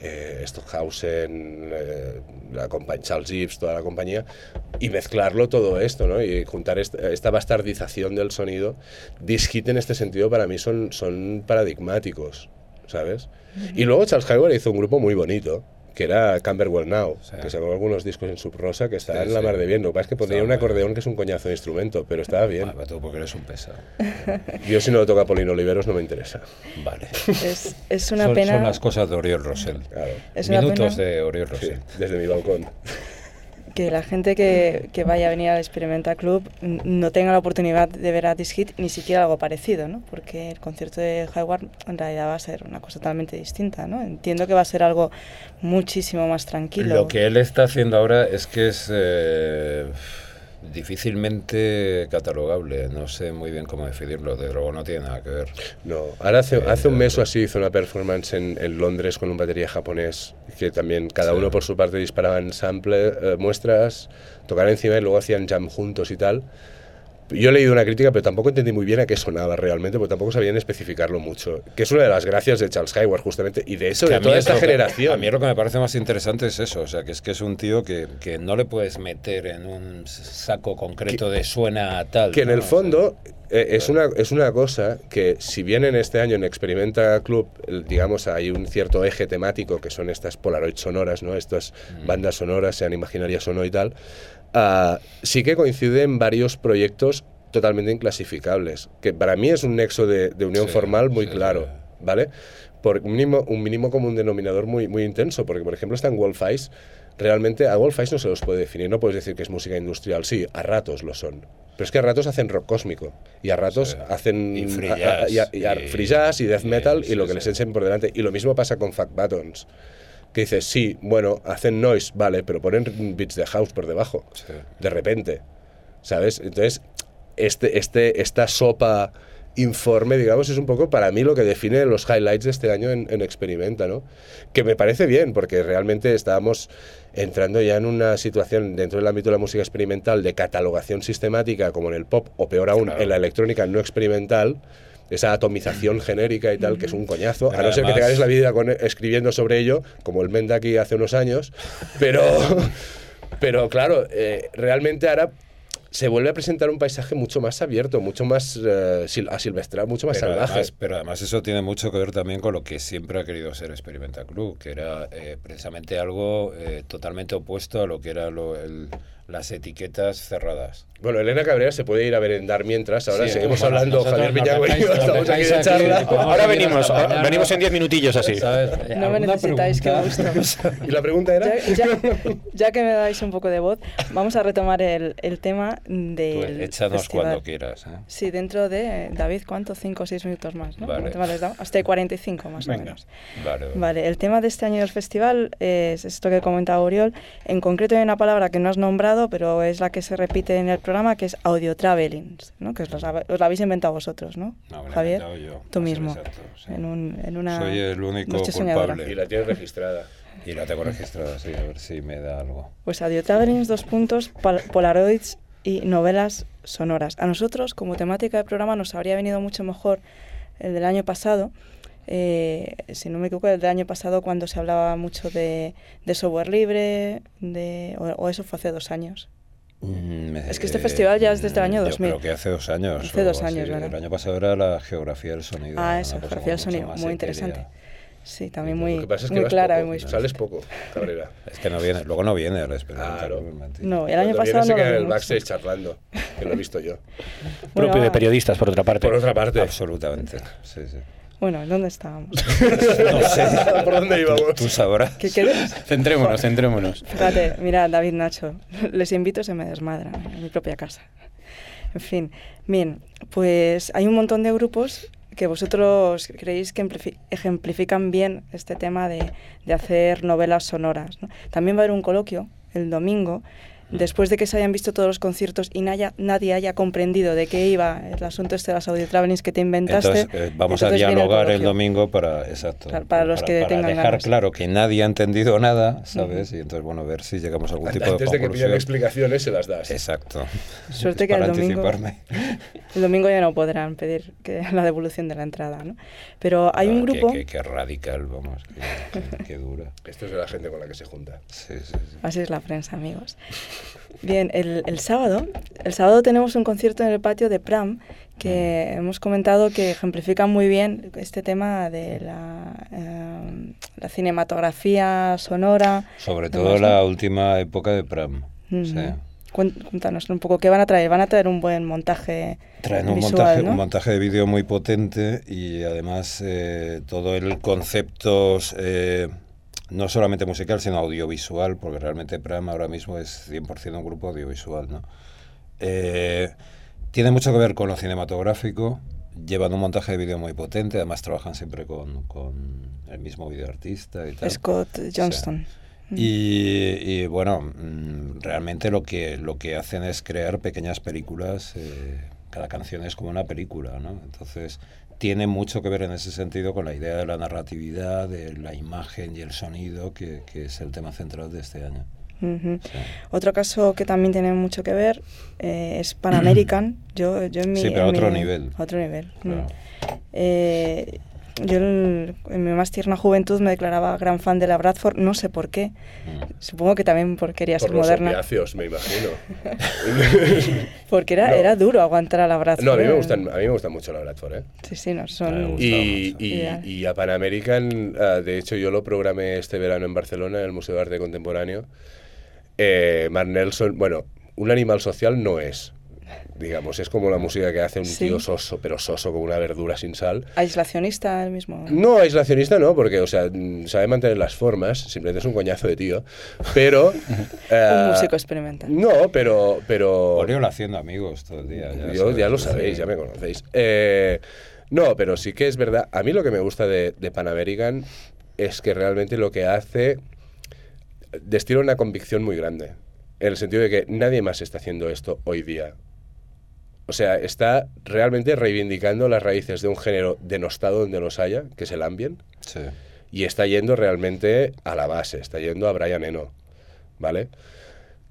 Stockhausen, Charles Ives, toda la compañía, y mezclarlo todo esto, ¿no? Y juntar esta bastardización del sonido. This Hit en este sentido para mí son paradigmáticos, ¿sabes? Y luego Charles Hayward hizo un grupo muy bonito, que era Camberwell Now, que sacó algunos discos en subrosa que estaban en la mar de bien. Lo que pasa es que ponía un acordeón que es un coñazo de instrumento, pero estaba bien. Tú porque eres un pesado. Yo si no lo toca Paulino Oliveros no me interesa. Vale. Es una pena... Son las cosas de Oriol Rosell. Claro. pena Minutos de Oriol Rosell. Sí, desde mi balcón. Que la gente que vaya a venir al Experimenta Club no tenga la oportunidad de ver a This Hit ni siquiera algo parecido, ¿no? Porque el concierto de Hayward en realidad va a ser una cosa totalmente distinta, ¿no? Entiendo que va a ser algo muchísimo más tranquilo. Lo que él está haciendo ahora es que es difícilmente catalogable, no sé muy bien cómo definirlo, de luego no tiene nada que ver. No, ahora hace un mes o así hizo una performance en Londres con un batería japonés, que también cada uno por su parte disparaban muestras, tocaban encima y luego hacían jam juntos y tal. Yo he leído una crítica, pero tampoco entendí muy bien a qué sonaba realmente, porque tampoco sabían especificarlo mucho. Que es una de las gracias de Charles Hayward, justamente, y de eso, de toda esta generación. A mí lo que me parece más interesante es eso, o sea, que es un tío que no le puedes meter en un saco concreto de suena tal. Que en el fondo es una cosa que, si bien en este año en Experimenta Club, digamos, hay un cierto eje temático, que son estas Polaroid sonoras, ¿no? Estas bandas sonoras, sean imaginarias o no y tal, sí que coinciden varios proyectos totalmente inclasificables, que para mí es un nexo de unión formal muy claro, ¿vale? Por un mínimo común denominador muy, muy intenso, porque por ejemplo está en Wolf Eyes, realmente a Wolf Eyes no se los puede definir, no puedes decir que es música industrial, sí, a ratos lo son, pero es que a ratos hacen rock cósmico, y a ratos hacen free jazz y death metal y lo que les echen por delante, y lo mismo pasa con Fuck Buttons, que dices, sí, bueno, hacen noise, vale, pero ponen beats de house por debajo, de repente, ¿sabes? Entonces, esta sopa informe, digamos, es un poco para mí lo que define los highlights de este año en Experimenta, ¿no? Que me parece bien, porque realmente estábamos entrando ya en una situación dentro del ámbito de la música experimental de catalogación sistemática, como en el pop, o peor aún, en la electrónica no experimental, esa atomización genérica y tal, que es un coñazo, pero a no ser que te además ganes la vida escribiendo sobre ello, como el Menda aquí hace unos años, pero claro, realmente ahora se vuelve a presentar un paisaje mucho más abierto, mucho más asilvestral, mucho más salvaje. Pero además eso tiene mucho que ver también con lo que siempre ha querido ser Experimental Club, que era precisamente algo totalmente opuesto a lo que eran las etiquetas cerradas. Bueno, Elena Cabrera se puede ir a merendar mientras, ahora Sí, seguimos bueno, hablando, Javier Piñango y yo estamos aquí de charla. Ahora venimos en 10 minutillos así. No me necesitáis, que me gusta. ¿Y la pregunta era? Ya que me dais un poco de voz, vamos a retomar el tema del Pues échanos festival. cuando quieras. Sí, dentro de, David, ¿cuánto? 5 o 6 minutos más, ¿no? Vale. ¿Cuánto les damos? Hasta 45 más Venga. o menos. Vale. El tema de este año del festival es esto que comentaba Oriol. En concreto hay una palabra que no has nombrado, pero es la que se repite en el programa, que es audio traveling, ¿no? Que os la habéis inventado vosotros, ¿no? No, me lo he Javier, inventado yo, tú para ser mismo. exacto, sí. En una Soy el único noche soñadora. culpable. Y la tienes registrada. Y la tengo registrada, sí, a ver si me da algo. Pues audio traveling, polaroids y novelas sonoras. A nosotros, como temática de programa, nos habría venido mucho mejor el del año pasado. Si no me equivoco, el del año pasado, cuando se hablaba mucho de software libre, o eso fue hace 2 años. Es que este festival ya es desde el año 2000. Yo creo que hace 2 años. Hace 2 años, ¿verdad? El año pasado era la geografía del sonido. Eso, geografía del sonido, muy interesante. Sí, también Lo muy, que pasa es que muy vas clara poco, y muy sales poco, Cabrera. Es que no viene, luego no viene al Experimental. Claro. No, el año Cuando pasado viene se no queda lo en vi el mucho. backstage charlando, que lo he visto yo. Propio de va. periodistas, por otra parte. Por otra parte. Absolutamente. Sí. Bueno, ¿dónde estábamos? No sé. ¿Por dónde íbamos? Tú sabrás. ¿Qué quieres? Centrémonos. Fíjate, mira, David, Nacho, les invito, se me desmadran en mi propia casa. En fin, bien, pues hay un montón de grupos que vosotros creéis que ejemplifican bien este tema de hacer novelas sonoras, ¿no? También va a haber un coloquio el domingo, después de que se hayan visto todos los conciertos y nadie haya comprendido de qué iba el asunto este de las audio travelings que te inventaste. Entonces, vamos a entonces viene dialogar el coloquio. domingo para los que tengan dejar ganas. claro que nadie ha entendido nada, ¿sabes? Y entonces, bueno, ver si llegamos a algún tipo de Antes de que conclusión. pidan explicaciones, se las das. Exacto. Suerte que Para el domingo, anticiparme. el domingo ya no podrán pedir la devolución de la entrada, ¿no? Pero hay un grupo... Qué radical, vamos, qué dura. Esto es de la gente con la que se junta. Sí. Así es la prensa, amigos. Bien, el sábado tenemos un concierto en el patio de Pram que hemos comentado que ejemplifica muy bien este tema de la cinematografía sonora. Sobre todo la última época de Pram. Sí. Cuéntanos un poco, ¿qué van a traer? Van a traer un buen montaje Traen visual, ¿no? un montaje de vídeo muy potente y además todo el concepto... no solamente musical, sino audiovisual, porque realmente Pram ahora mismo es 100% un grupo audiovisual, ¿no? Tiene mucho que ver con lo cinematográfico, llevan un montaje de vídeo muy potente, además trabajan siempre con el mismo videoartista y tal. Scott Johnston. O sea, y bueno, realmente lo que hacen es crear pequeñas películas, cada canción es como una película, ¿no? Entonces... tiene mucho que ver en ese sentido con la idea de la narratividad, de la imagen y el sonido, que es el tema central de este año. Uh-huh. Sí. Otro caso que también tiene mucho que ver es Pan American. Yo en mi, sí, pero en otro mi, nivel. Otro nivel. Claro. Yo en mi más tierna juventud me declaraba gran fan de la Bradford, no sé por qué. Supongo que también porque quería Por ser los moderna. opiáceos, me imagino. Porque era duro aguantar a la Bradford. No, a mí me gusta mucho la Bradford, ¿eh? Sí, no, son... Y a Pan American, de hecho yo lo programé este verano en Barcelona, en el Museo de Arte Contemporáneo. Mark Nelson, bueno, un animal social no es, digamos, es como la música que hace un tío soso, pero soso como una verdura sin sal. ¿Aislacionista el mismo? No, aislacionista no, porque, o sea, sabe mantener las formas, simplemente es un coñazo de tío, pero... un músico experimental. No, pero... Oriol haciendo amigos todo el día. Ya lo sabéis, ya me conocéis. No, pero sí que es verdad, a mí lo que me gusta de Pan American es que realmente lo que hace destila una convicción muy grande, en el sentido de que nadie más está haciendo esto hoy día. O sea, está realmente reivindicando las raíces de un género denostado donde los haya, que es el ambient, Sí. y está yendo realmente a la base, está yendo a Brian Eno, ¿vale?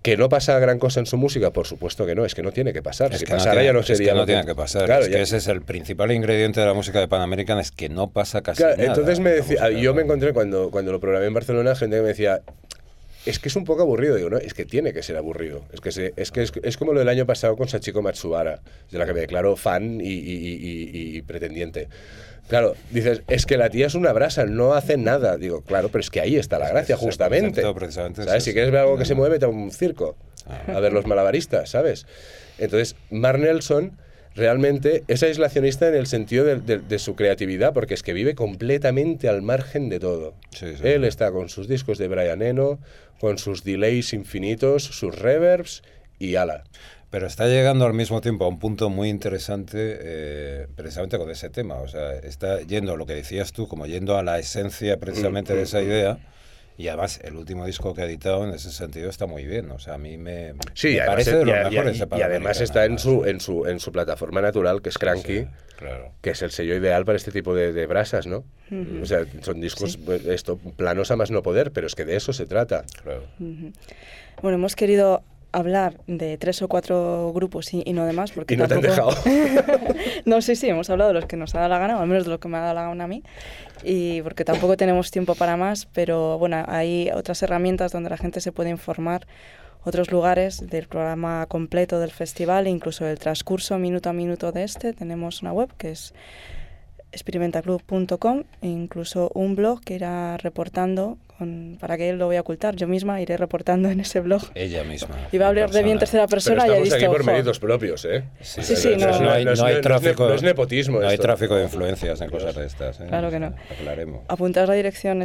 ¿Que no pasa gran cosa en su música? Por supuesto que no, es que no tiene que pasar. Si pasara ya no sería... Es que no tiene que pasar, claro, que ese es el principal ingrediente de la música de Pan American, es que no pasa casi nada. Entonces me decía, yo me encontré cuando lo programé en Barcelona, gente que me decía, es que es un poco aburrido. Digo, no, es que tiene que ser aburrido. Es como lo del año pasado con Sachiko Matsubara, de la que me declaro fan y pretendiente. Claro, dices, es que la tía es una brasa, no hace nada. Digo, claro, pero es que ahí está la gracia, justamente. ¿Sabes? Si quieres ver algo que se mueve, te va a un circo a ver los malabaristas, ¿sabes? Entonces, Mark Nelson realmente es aislacionista en el sentido de su creatividad, porque es que vive completamente al margen de todo. Sí. Él está con sus discos de Brian Eno, con sus delays infinitos, sus reverbs y ala. Pero está llegando al mismo tiempo a un punto muy interesante precisamente con ese tema. O sea, está yendo, lo que decías tú, como yendo a la esencia precisamente de esa idea. Y además, el último disco que ha editado en ese sentido está muy bien. O sea, a mí me parece de los mejores. Y además está en su plataforma natural, que es Cranky, claro, que es el sello ideal para este tipo de brasas, ¿no? O sea, son discos planos a más no poder, pero es que de eso se trata. Claro. Bueno, hemos querido hablar de 3 o 4 grupos y no de más, porque y no tampoco... te han dejado. No, sí, hemos hablado de los que nos ha dado la gana, o al menos de lo que me ha dado la gana a mí, y porque tampoco tenemos tiempo para más, pero bueno, hay otras herramientas donde la gente se puede informar, otros lugares del programa completo del festival, incluso el transcurso minuto a minuto de tenemos una web que es experimentaclub.com e incluso un blog que irá reportando, para que lo voy a ocultar, yo misma iré reportando en ese blog. Ella misma. Iba a hablar de mí en tercera persona. Pero estamos aquí por méritos propios, ¿eh? Sí, no hay tráfico. No es nepotismo. No hay tráfico de influencias en cosas de estas. Claro que no. Aclaremos. Apuntaos la dirección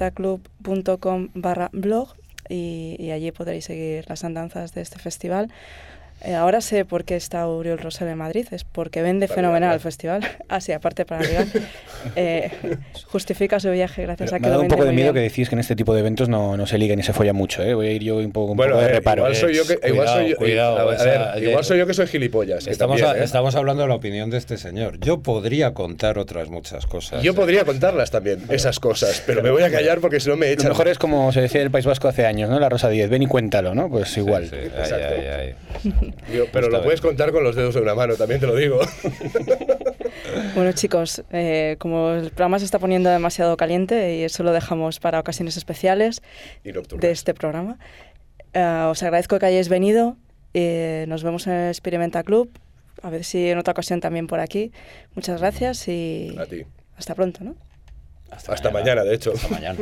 experimentaclub.com/blog y allí podréis seguir las andanzas de este festival. Ahora sé por qué está Oriol Rosell en Madrid, es porque vende fenomenal el festival. Sí, aparte para ligar. Justifica su viaje gracias a que me ha dado un poco de miedo que decís que en este tipo de eventos no se liga ni se folla mucho, ¿eh? Voy a ir yo un poco de reparo. Igual soy yo que igual soy yo que soy gilipollas. Estamos hablando de la opinión de este señor. Yo podría contar otras muchas cosas. Yo podría contarlas también, esas cosas, pero me voy a callar porque si no me echan. Lo mejor es como se decía en el País Vasco hace años, ¿no? La Rosa 10, ven y cuéntalo, ¿no? Pues igual. Sí. Exacto. Pero lo puedes contar con los dedos de una mano, también te lo digo. Bueno, chicos, como el programa se está poniendo demasiado caliente y eso lo dejamos para ocasiones especiales de este programa, os agradezco que hayáis venido. Nos vemos en el Experimenta Club, a ver si en otra ocasión también por aquí. Muchas gracias y a ti. Hasta pronto, ¿no? Hasta mañana, de hecho. Hasta mañana.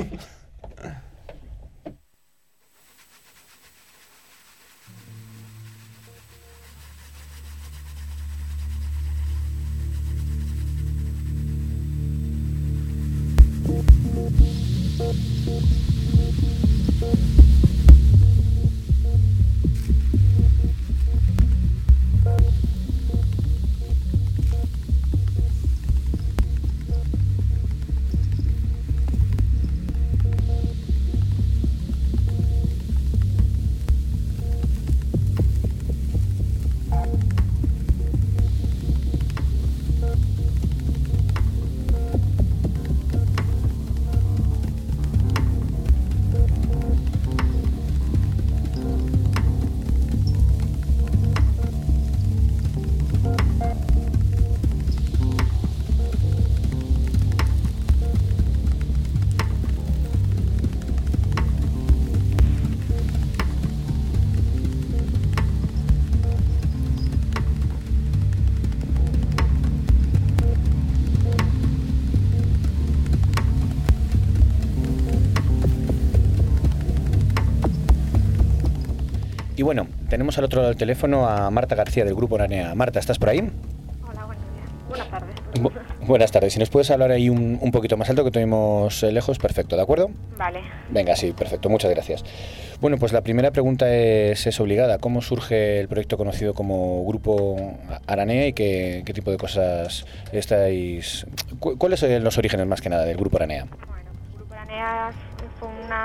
Y bueno, tenemos al otro lado del teléfono a Marta García del Grupo Aranea. Marta, ¿estás por ahí? Hola, buenos días. Buenas tardes. Buenas tardes. Si nos puedes hablar ahí un poquito más alto, que tenemos lejos, perfecto, ¿de acuerdo? Vale. Venga, sí, perfecto, muchas gracias. Bueno, pues la primera pregunta es obligada. ¿Cómo surge el proyecto conocido como Grupo Aranea y qué tipo de cosas estáis...? ¿Cuáles son los orígenes más que nada del Grupo Aranea? Bueno, el Grupo Aranea fue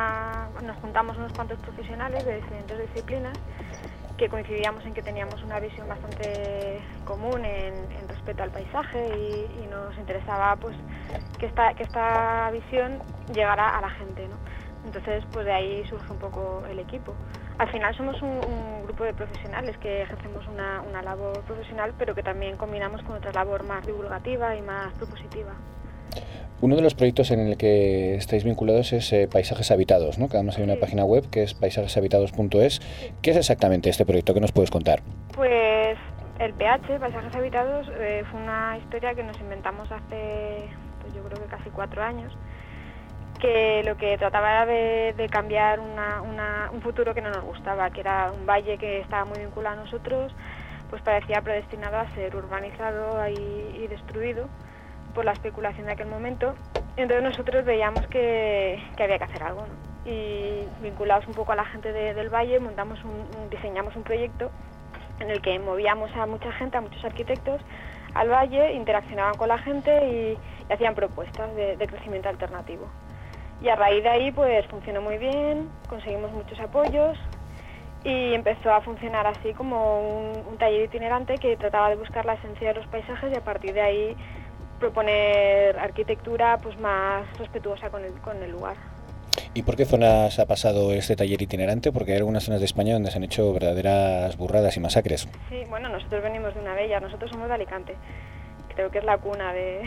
nos juntamos unos cuantos profesionales de diferentes disciplinas que coincidíamos en que teníamos una visión bastante común en respecto al paisaje y nos interesaba pues que esta visión llegara a la gente, ¿no? Entonces, pues de ahí surge un poco el equipo. Al final somos un grupo de profesionales que ejercemos una labor profesional, pero que también combinamos con otra labor más divulgativa y más propositiva. Uno de los proyectos en el que estáis vinculados es Paisajes Habitados, ¿no? Que además hay una página web que es paisajeshabitados.es. ¿Qué es exactamente este proyecto? ¿Qué nos puedes contar? Pues el PH, Paisajes Habitados, fue una historia que nos inventamos hace, pues yo creo que casi 4 años, que lo que trataba era de cambiar un futuro que no nos gustaba, que era un valle que estaba muy vinculado a nosotros, pues parecía predestinado a ser urbanizado y destruido por la especulación de aquel momento. Entonces nosotros veíamos que había que hacer algo, ¿no? Y vinculados un poco a la gente del valle, diseñamos un proyecto en el que movíamos a mucha gente, a muchos arquitectos, al valle, interaccionaban con la gente y hacían propuestas de crecimiento alternativo. Y a raíz de ahí pues funcionó muy bien, conseguimos muchos apoyos y empezó a funcionar así como un taller itinerante que trataba de buscar la esencia de los paisajes y a partir de ahí proponer arquitectura pues más respetuosa con el lugar. ¿Y por qué zonas ha pasado este taller itinerante? Porque hay algunas zonas de España donde se han hehecho verdaderas burradas y masacres. Sí, bueno, nosotros venimos de una de ellas, nosotros somos de Alicante. Creo que es la cuna de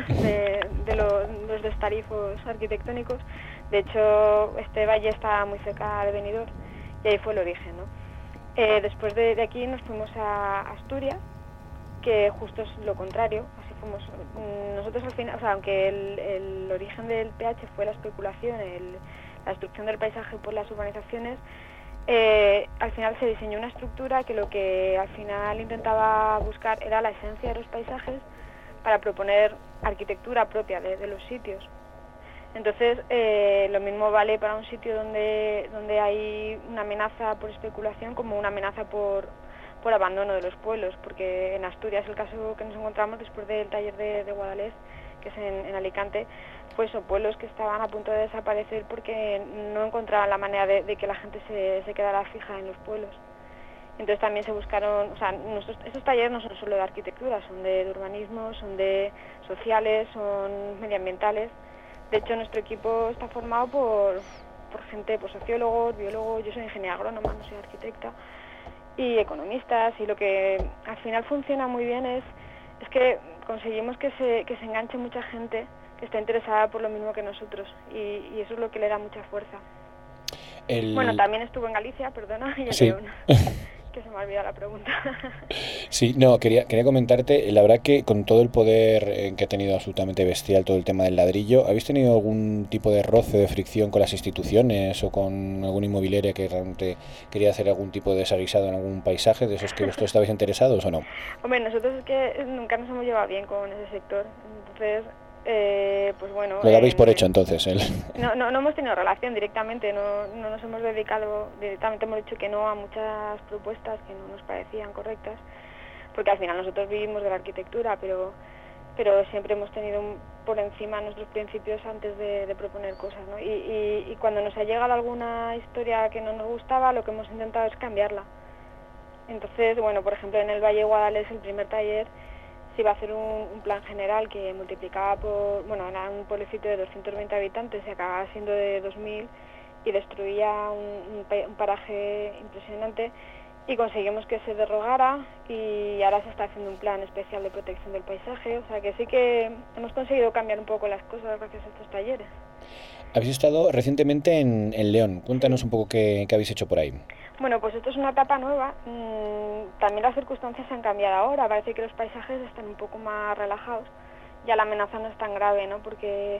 los destarifos arquitectónicos. De hecho, este valle está muy cerca de Benidorm y ahí fue el origen, ¿no? Después de aquí nos fuimos a Asturias, que justo es lo contrario. Así fuimos nosotros al final, o sea, aunque el origen del PH fue la especulación, la destrucción del paisaje por las urbanizaciones, al final se diseñó una estructura que lo que al final intentaba buscar era la esencia de los paisajes para proponer arquitectura propia de los sitios. Entonces, lo mismo vale para un sitio donde hay una amenaza por especulación como una amenaza por abandono de los pueblos, porque en Asturias el caso que nos encontramos después del taller de Guadalest, que es en Alicante, pues son pueblos que estaban a punto de desaparecer porque no encontraban la manera de que la gente se quedara fija en los pueblos. Entonces también se buscaron, o sea, estos talleres no son solo de arquitectura, son de urbanismo, son de sociales, son medioambientales. De hecho, nuestro equipo está formado por gente, pues sociólogos, biólogos, yo soy ingeniera agrónoma, no soy arquitecta, y economistas, y lo que al final funciona muy bien es que conseguimos que se enganche mucha gente que está interesada por lo mismo que nosotros, y eso es lo que le da mucha fuerza. Bueno, también estuvo en Galicia, perdona, ya sí. Que se me ha olvidado la pregunta. Sí, no, quería comentarte, la verdad que con todo el poder que ha tenido absolutamente bestial todo el tema del ladrillo, ¿habéis tenido algún tipo de roce, de fricción con las instituciones o con algún inmobiliario que realmente quería hacer algún tipo de desaguisado en algún paisaje de esos que vosotros estabais interesados o no? Hombre, nosotros es que nunca nos hemos llevado bien con ese sector, entonces... pues bueno, lo dabais por hecho entonces. No hemos tenido relación directamente, no nos hemos dedicado, directamente hemos dicho que no a muchas propuestas que no nos parecían correctas, porque al final nosotros vivimos de la arquitectura, pero siempre hemos tenido por encima nuestros principios antes de proponer cosas, ¿no? Y cuando nos ha llegado alguna historia que no nos gustaba, lo que hemos intentado es cambiarla. Entonces, bueno, por ejemplo, en el Valle Guadalest, el primer taller, se iba a hacer un plan general que multiplicaba era un pueblecito de 220 habitantes y acababa siendo de 2000 y destruía un paraje impresionante, y conseguimos que se derogara y ahora se está haciendo un plan especial de protección del paisaje, o sea que sí que hemos conseguido cambiar un poco las cosas gracias a estos talleres. Habéis estado recientemente en León, cuéntanos un poco qué habéis hecho por ahí. Bueno, pues esto es una etapa nueva, también las circunstancias han cambiado ahora, parece que los paisajes están un poco más relajados, ya la amenaza no es tan grave, ¿no? Porque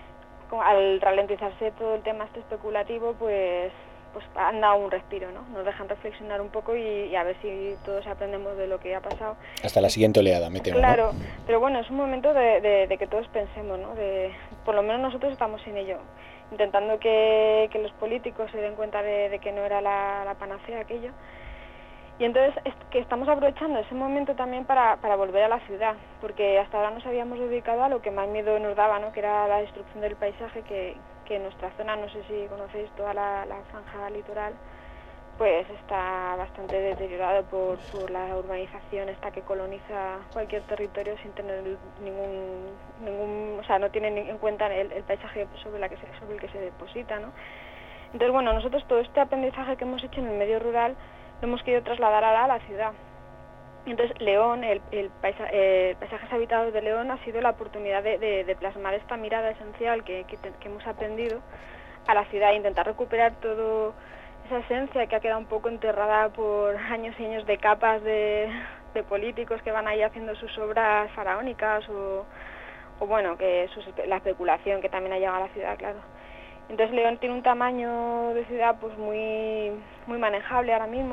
al ralentizarse todo el tema especulativo, pues han dado un respiro, ¿no? Nos dejan reflexionar un poco y a ver si todos aprendemos de lo que ha pasado. Hasta la siguiente oleada, me temo. Claro, ¿no? Pero bueno, es un momento de que todos pensemos, ¿no? Por lo menos nosotros estamos en ello, intentando que los políticos se den cuenta de que no era la panacea aquello. Y entonces que estamos aprovechando ese momento también para volver a la ciudad, porque hasta ahora nos habíamos dedicado a lo que más miedo nos daba, ¿no? Que era la destrucción del paisaje, que en nuestra zona, no sé si conocéis toda la franja litoral, pues está bastante deteriorado por la urbanización esta que coloniza cualquier territorio sin tener ningún o sea, no tiene en cuenta el paisaje sobre el que se deposita, ¿no? Entonces, bueno, nosotros todo este aprendizaje que hemos hecho en el medio rural lo hemos querido trasladar a la ciudad. Entonces, León, Paisajes Habitados de León ha sido la oportunidad de plasmar esta mirada esencial que hemos aprendido a la ciudad e intentar recuperar toda esa esencia que ha quedado un poco enterrada por años y años de capas de políticos que van ahí haciendo sus obras faraónicas o bueno, la especulación que también ha llegado a la ciudad, claro. Entonces León tiene un tamaño de ciudad pues muy manejable ahora mismo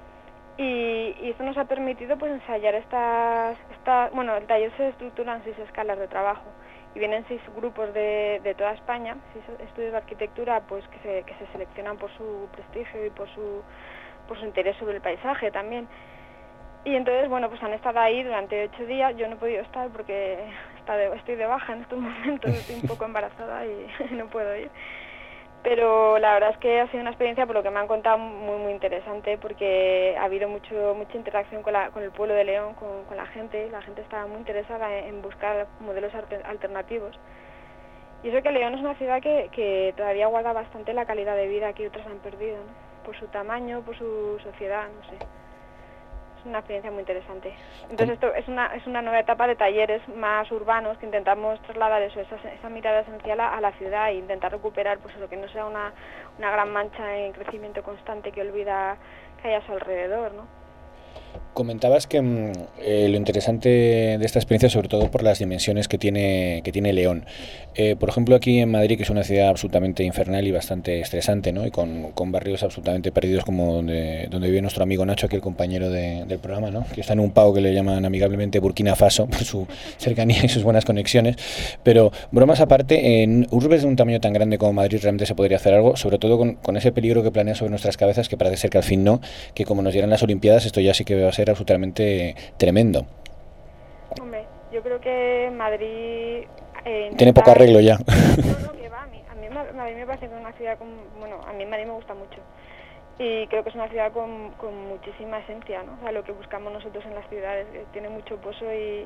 y esto nos ha permitido pues ensayar bueno, el taller se estructura en 6 escalas de trabajo y vienen 6 grupos de toda España, 6 estudios de arquitectura pues que se seleccionan por su prestigio y por su interés sobre el paisaje también. Y entonces, bueno, pues han estado ahí durante 8 días, yo no he podido estar porque estoy de baja en estos momentos, estoy un poco embarazada y no puedo ir. Pero la verdad es que ha sido una experiencia, por lo que me han contado, muy interesante, porque ha habido mucha interacción con el pueblo de León, con la gente estaba muy interesada en buscar modelos alternativos. Y eso que León es una ciudad que todavía guarda bastante la calidad de vida que otras han perdido, ¿no? Por su tamaño, por su sociedad, no sé. Es una experiencia muy interesante. Entonces esto es una nueva etapa de talleres más urbanos que intentamos trasladar esa mirada esencial a la ciudad e intentar recuperar pues lo que no sea una gran mancha en crecimiento constante que olvida que hay a su alrededor, ¿no? Comentabas que lo interesante de esta experiencia, sobre todo por las dimensiones que tiene León. Por ejemplo, aquí en Madrid, que es una ciudad absolutamente infernal y bastante estresante, ¿no? Y con barrios absolutamente perdidos, como donde vive nuestro amigo Nacho, aquí el compañero del programa, ¿no? Que está en un pau que le llaman amigablemente Burkina Faso, por su cercanía y sus buenas conexiones. Pero, bromas aparte, en urbes de un tamaño tan grande como Madrid realmente se podría hacer algo, sobre todo con ese peligro que planea sobre nuestras cabezas, que parece ser que al fin no, que como nos dieran las Olimpiadas, esto ya sí que va a ser absolutamente tremendo. Hombre, yo creo que Madrid tiene poco arreglo ya. No, que va, a mí Madrid me parece que es una ciudad a mí Madrid me gusta mucho y creo que es una ciudad con muchísima esencia, ¿no? O sea, lo que buscamos nosotros en las ciudades, tiene mucho pozo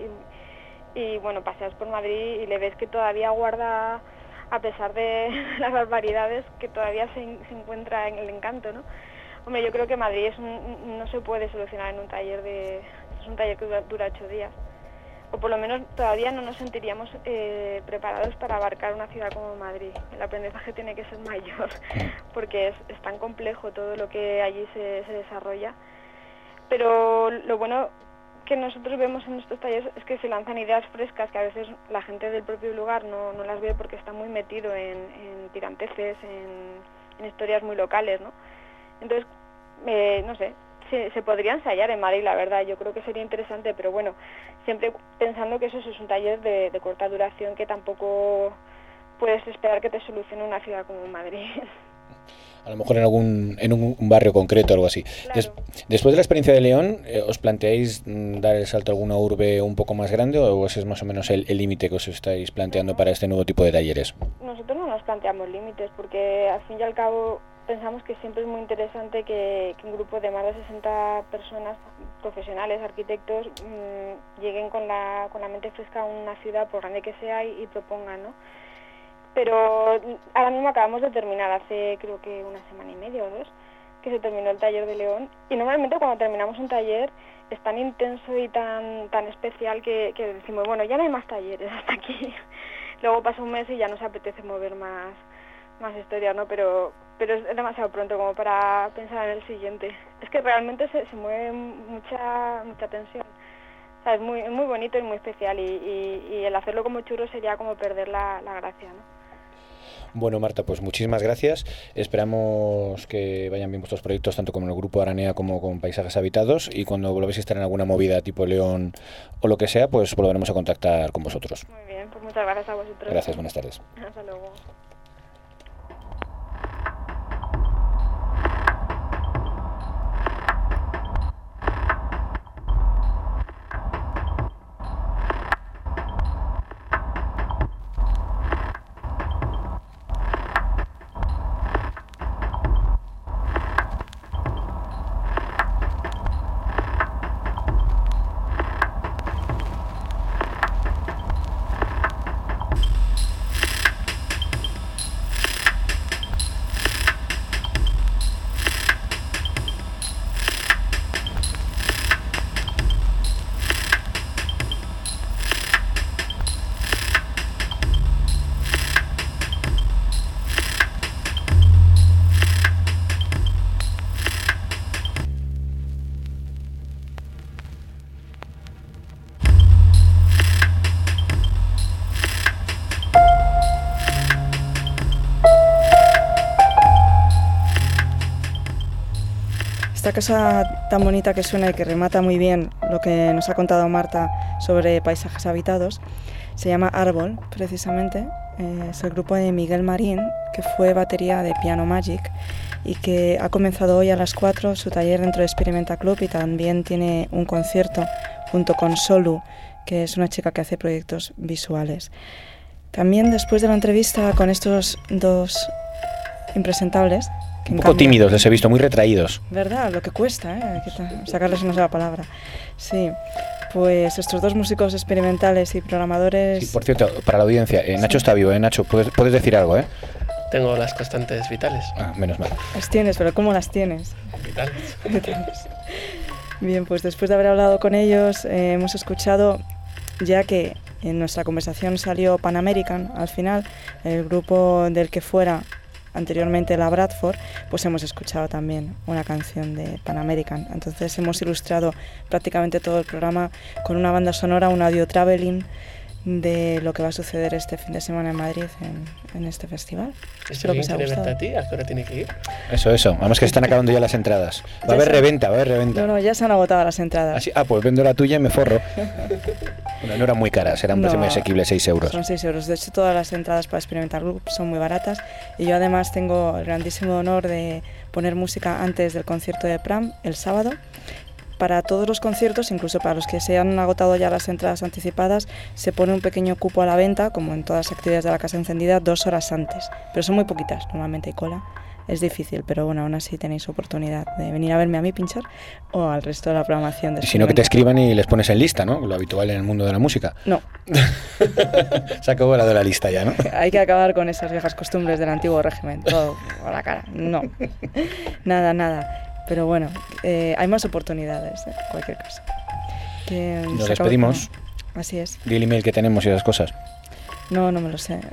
y bueno, paseas por Madrid y le ves que todavía guarda, a pesar de las barbaridades, que todavía se encuentra en el encanto, ¿no? Hombre, yo creo que Madrid no se puede solucionar en un taller es un taller que dura 8 días. O por lo menos todavía no nos sentiríamos preparados para abarcar una ciudad como Madrid. El aprendizaje tiene que ser mayor, porque es tan complejo todo lo que allí se desarrolla. Pero lo bueno que nosotros vemos en estos talleres es que se lanzan ideas frescas que a veces la gente del propio lugar no las ve porque está muy metido en tiranteces, en historias muy locales, ¿no? Entonces, no sé, se podría ensayar en Madrid, la verdad, yo creo que sería interesante, pero bueno, siempre pensando que eso es un taller de corta duración, que tampoco puedes esperar que te solucione una ciudad como Madrid. A lo mejor en un barrio concreto o algo así. Claro. Después de la experiencia de León, ¿os planteáis dar el salto a alguna urbe un poco más grande o ese es más o menos el límite que os estáis planteando para este nuevo tipo de talleres? Nosotros no nos planteamos límites porque al fin y al cabo pensamos que siempre es muy interesante que un grupo de más de 60 personas, profesionales, arquitectos, lleguen con la mente fresca a una ciudad, por grande que sea, y propongan, ¿no? Pero ahora mismo acabamos de terminar, hace creo que 1 semana y media o 2, que se terminó el taller de León. Y normalmente cuando terminamos un taller es tan intenso y tan especial que decimos, bueno, ya no hay más talleres hasta aquí. Luego pasa un mes y ya nos apetece mover más historias, ¿no? Pero es demasiado pronto como para pensar en el siguiente. Es que realmente se mueve mucha tensión. O sea, es muy bonito y muy especial y el hacerlo como churro sería como perder la gracia, ¿no? Bueno, Marta, pues muchísimas gracias. Esperamos que vayan bien vuestros proyectos, tanto con el Grupo Aranea como con Paisajes Habitados, y cuando volváis a estar en alguna movida tipo León o lo que sea, pues volveremos a contactar con vosotros. Muy bien, pues muchas gracias a vosotros. Gracias, buenas tardes. Hasta luego. esta cosa tan bonita que suena y que remata muy bien lo que nos ha contado Marta sobre paisajes habitados, se llama Árbol, precisamente. Es el grupo de Miguel Marín, que fue batería de Piano Magic y que ha comenzado hoy a las 4 su taller dentro de Experimenta Club, y también tiene un concierto junto con Solu, que es una chica que hace proyectos visuales. También después de la entrevista con estos dos impresentables, que un poco tímidos, les he visto, muy retraídos. ¿Verdad? Lo que cuesta, ¿eh? Sacarles una sola palabra. Sí, pues estos dos músicos experimentales y programadores... Sí, por cierto, para la audiencia, Nacho está vivo, Nacho, puedes decir algo, ¿eh? Tengo las constantes vitales. Menos mal. Las tienes, pero ¿cómo las tienes? Vitales. Bien, pues después de haber hablado con ellos, hemos escuchado, ya que en nuestra conversación salió Pan American al final, el grupo del que fuera anteriormente la Bradford, pues hemos escuchado también una canción de Pan American. Entonces hemos ilustrado prácticamente todo el programa con una banda sonora, un audio traveling de lo que va a suceder este fin de semana en Madrid en este festival. Espero que os haya gustado. ¿A ti? ¿A qué hora tiene que ir? Eso. Vamos, que están acabando ya las entradas. Va a haber reventa. No, ya se han agotado las entradas. ¿Así? Pues vendo la tuya y me forro. Bueno, no eran muy caras, eran un precio muy asequible, 6 euros. Son 6 euros. De hecho, todas las entradas para Experimental Group son muy baratas. Y yo además tengo el grandísimo honor de poner música antes del concierto de Pram, el sábado. Para todos los conciertos, incluso para los que se han agotado ya las entradas anticipadas, se pone un pequeño cupo a la venta, como en todas las actividades de la Casa Encendida, 2 horas antes. Pero son muy poquitas, normalmente hay cola. Es difícil, pero bueno, aún así tenéis oportunidad de venir a verme a mí pinchar o al resto de la programación. Si no, que te escriban y les pones en lista, ¿no? Lo habitual en el mundo de la música. No. Se acabó la de la lista ya, ¿no? Hay que acabar con esas viejas costumbres del antiguo régimen. Todo a la cara. No. Nada. Pero bueno, hay más oportunidades, en cualquier caso. Nos despedimos. Así es. Di el email que tenemos y esas cosas. No me lo sé.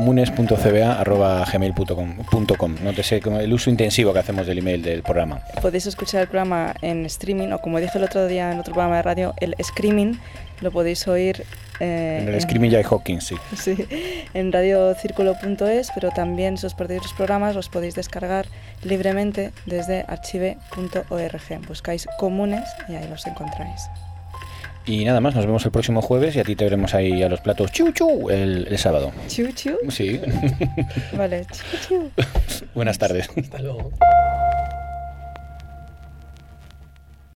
comunes.cba@gmail.com. No te sé el uso intensivo que hacemos del email del programa. Podéis escuchar el programa en streaming, o como dije el otro día en otro programa de radio, el screaming lo podéis oír en el screaming ya hay Hawkins, sí. Sí, en radiocirculo.es, pero también si os perdéis los programas los podéis descargar libremente desde archive.org. Buscáis Comunes y ahí los encontráis. Y nada más, nos vemos el próximo jueves y a ti te veremos ahí a los platos chu el sábado. ¿Chu? Sí. Vale, chu. Buenas tardes. Hasta luego.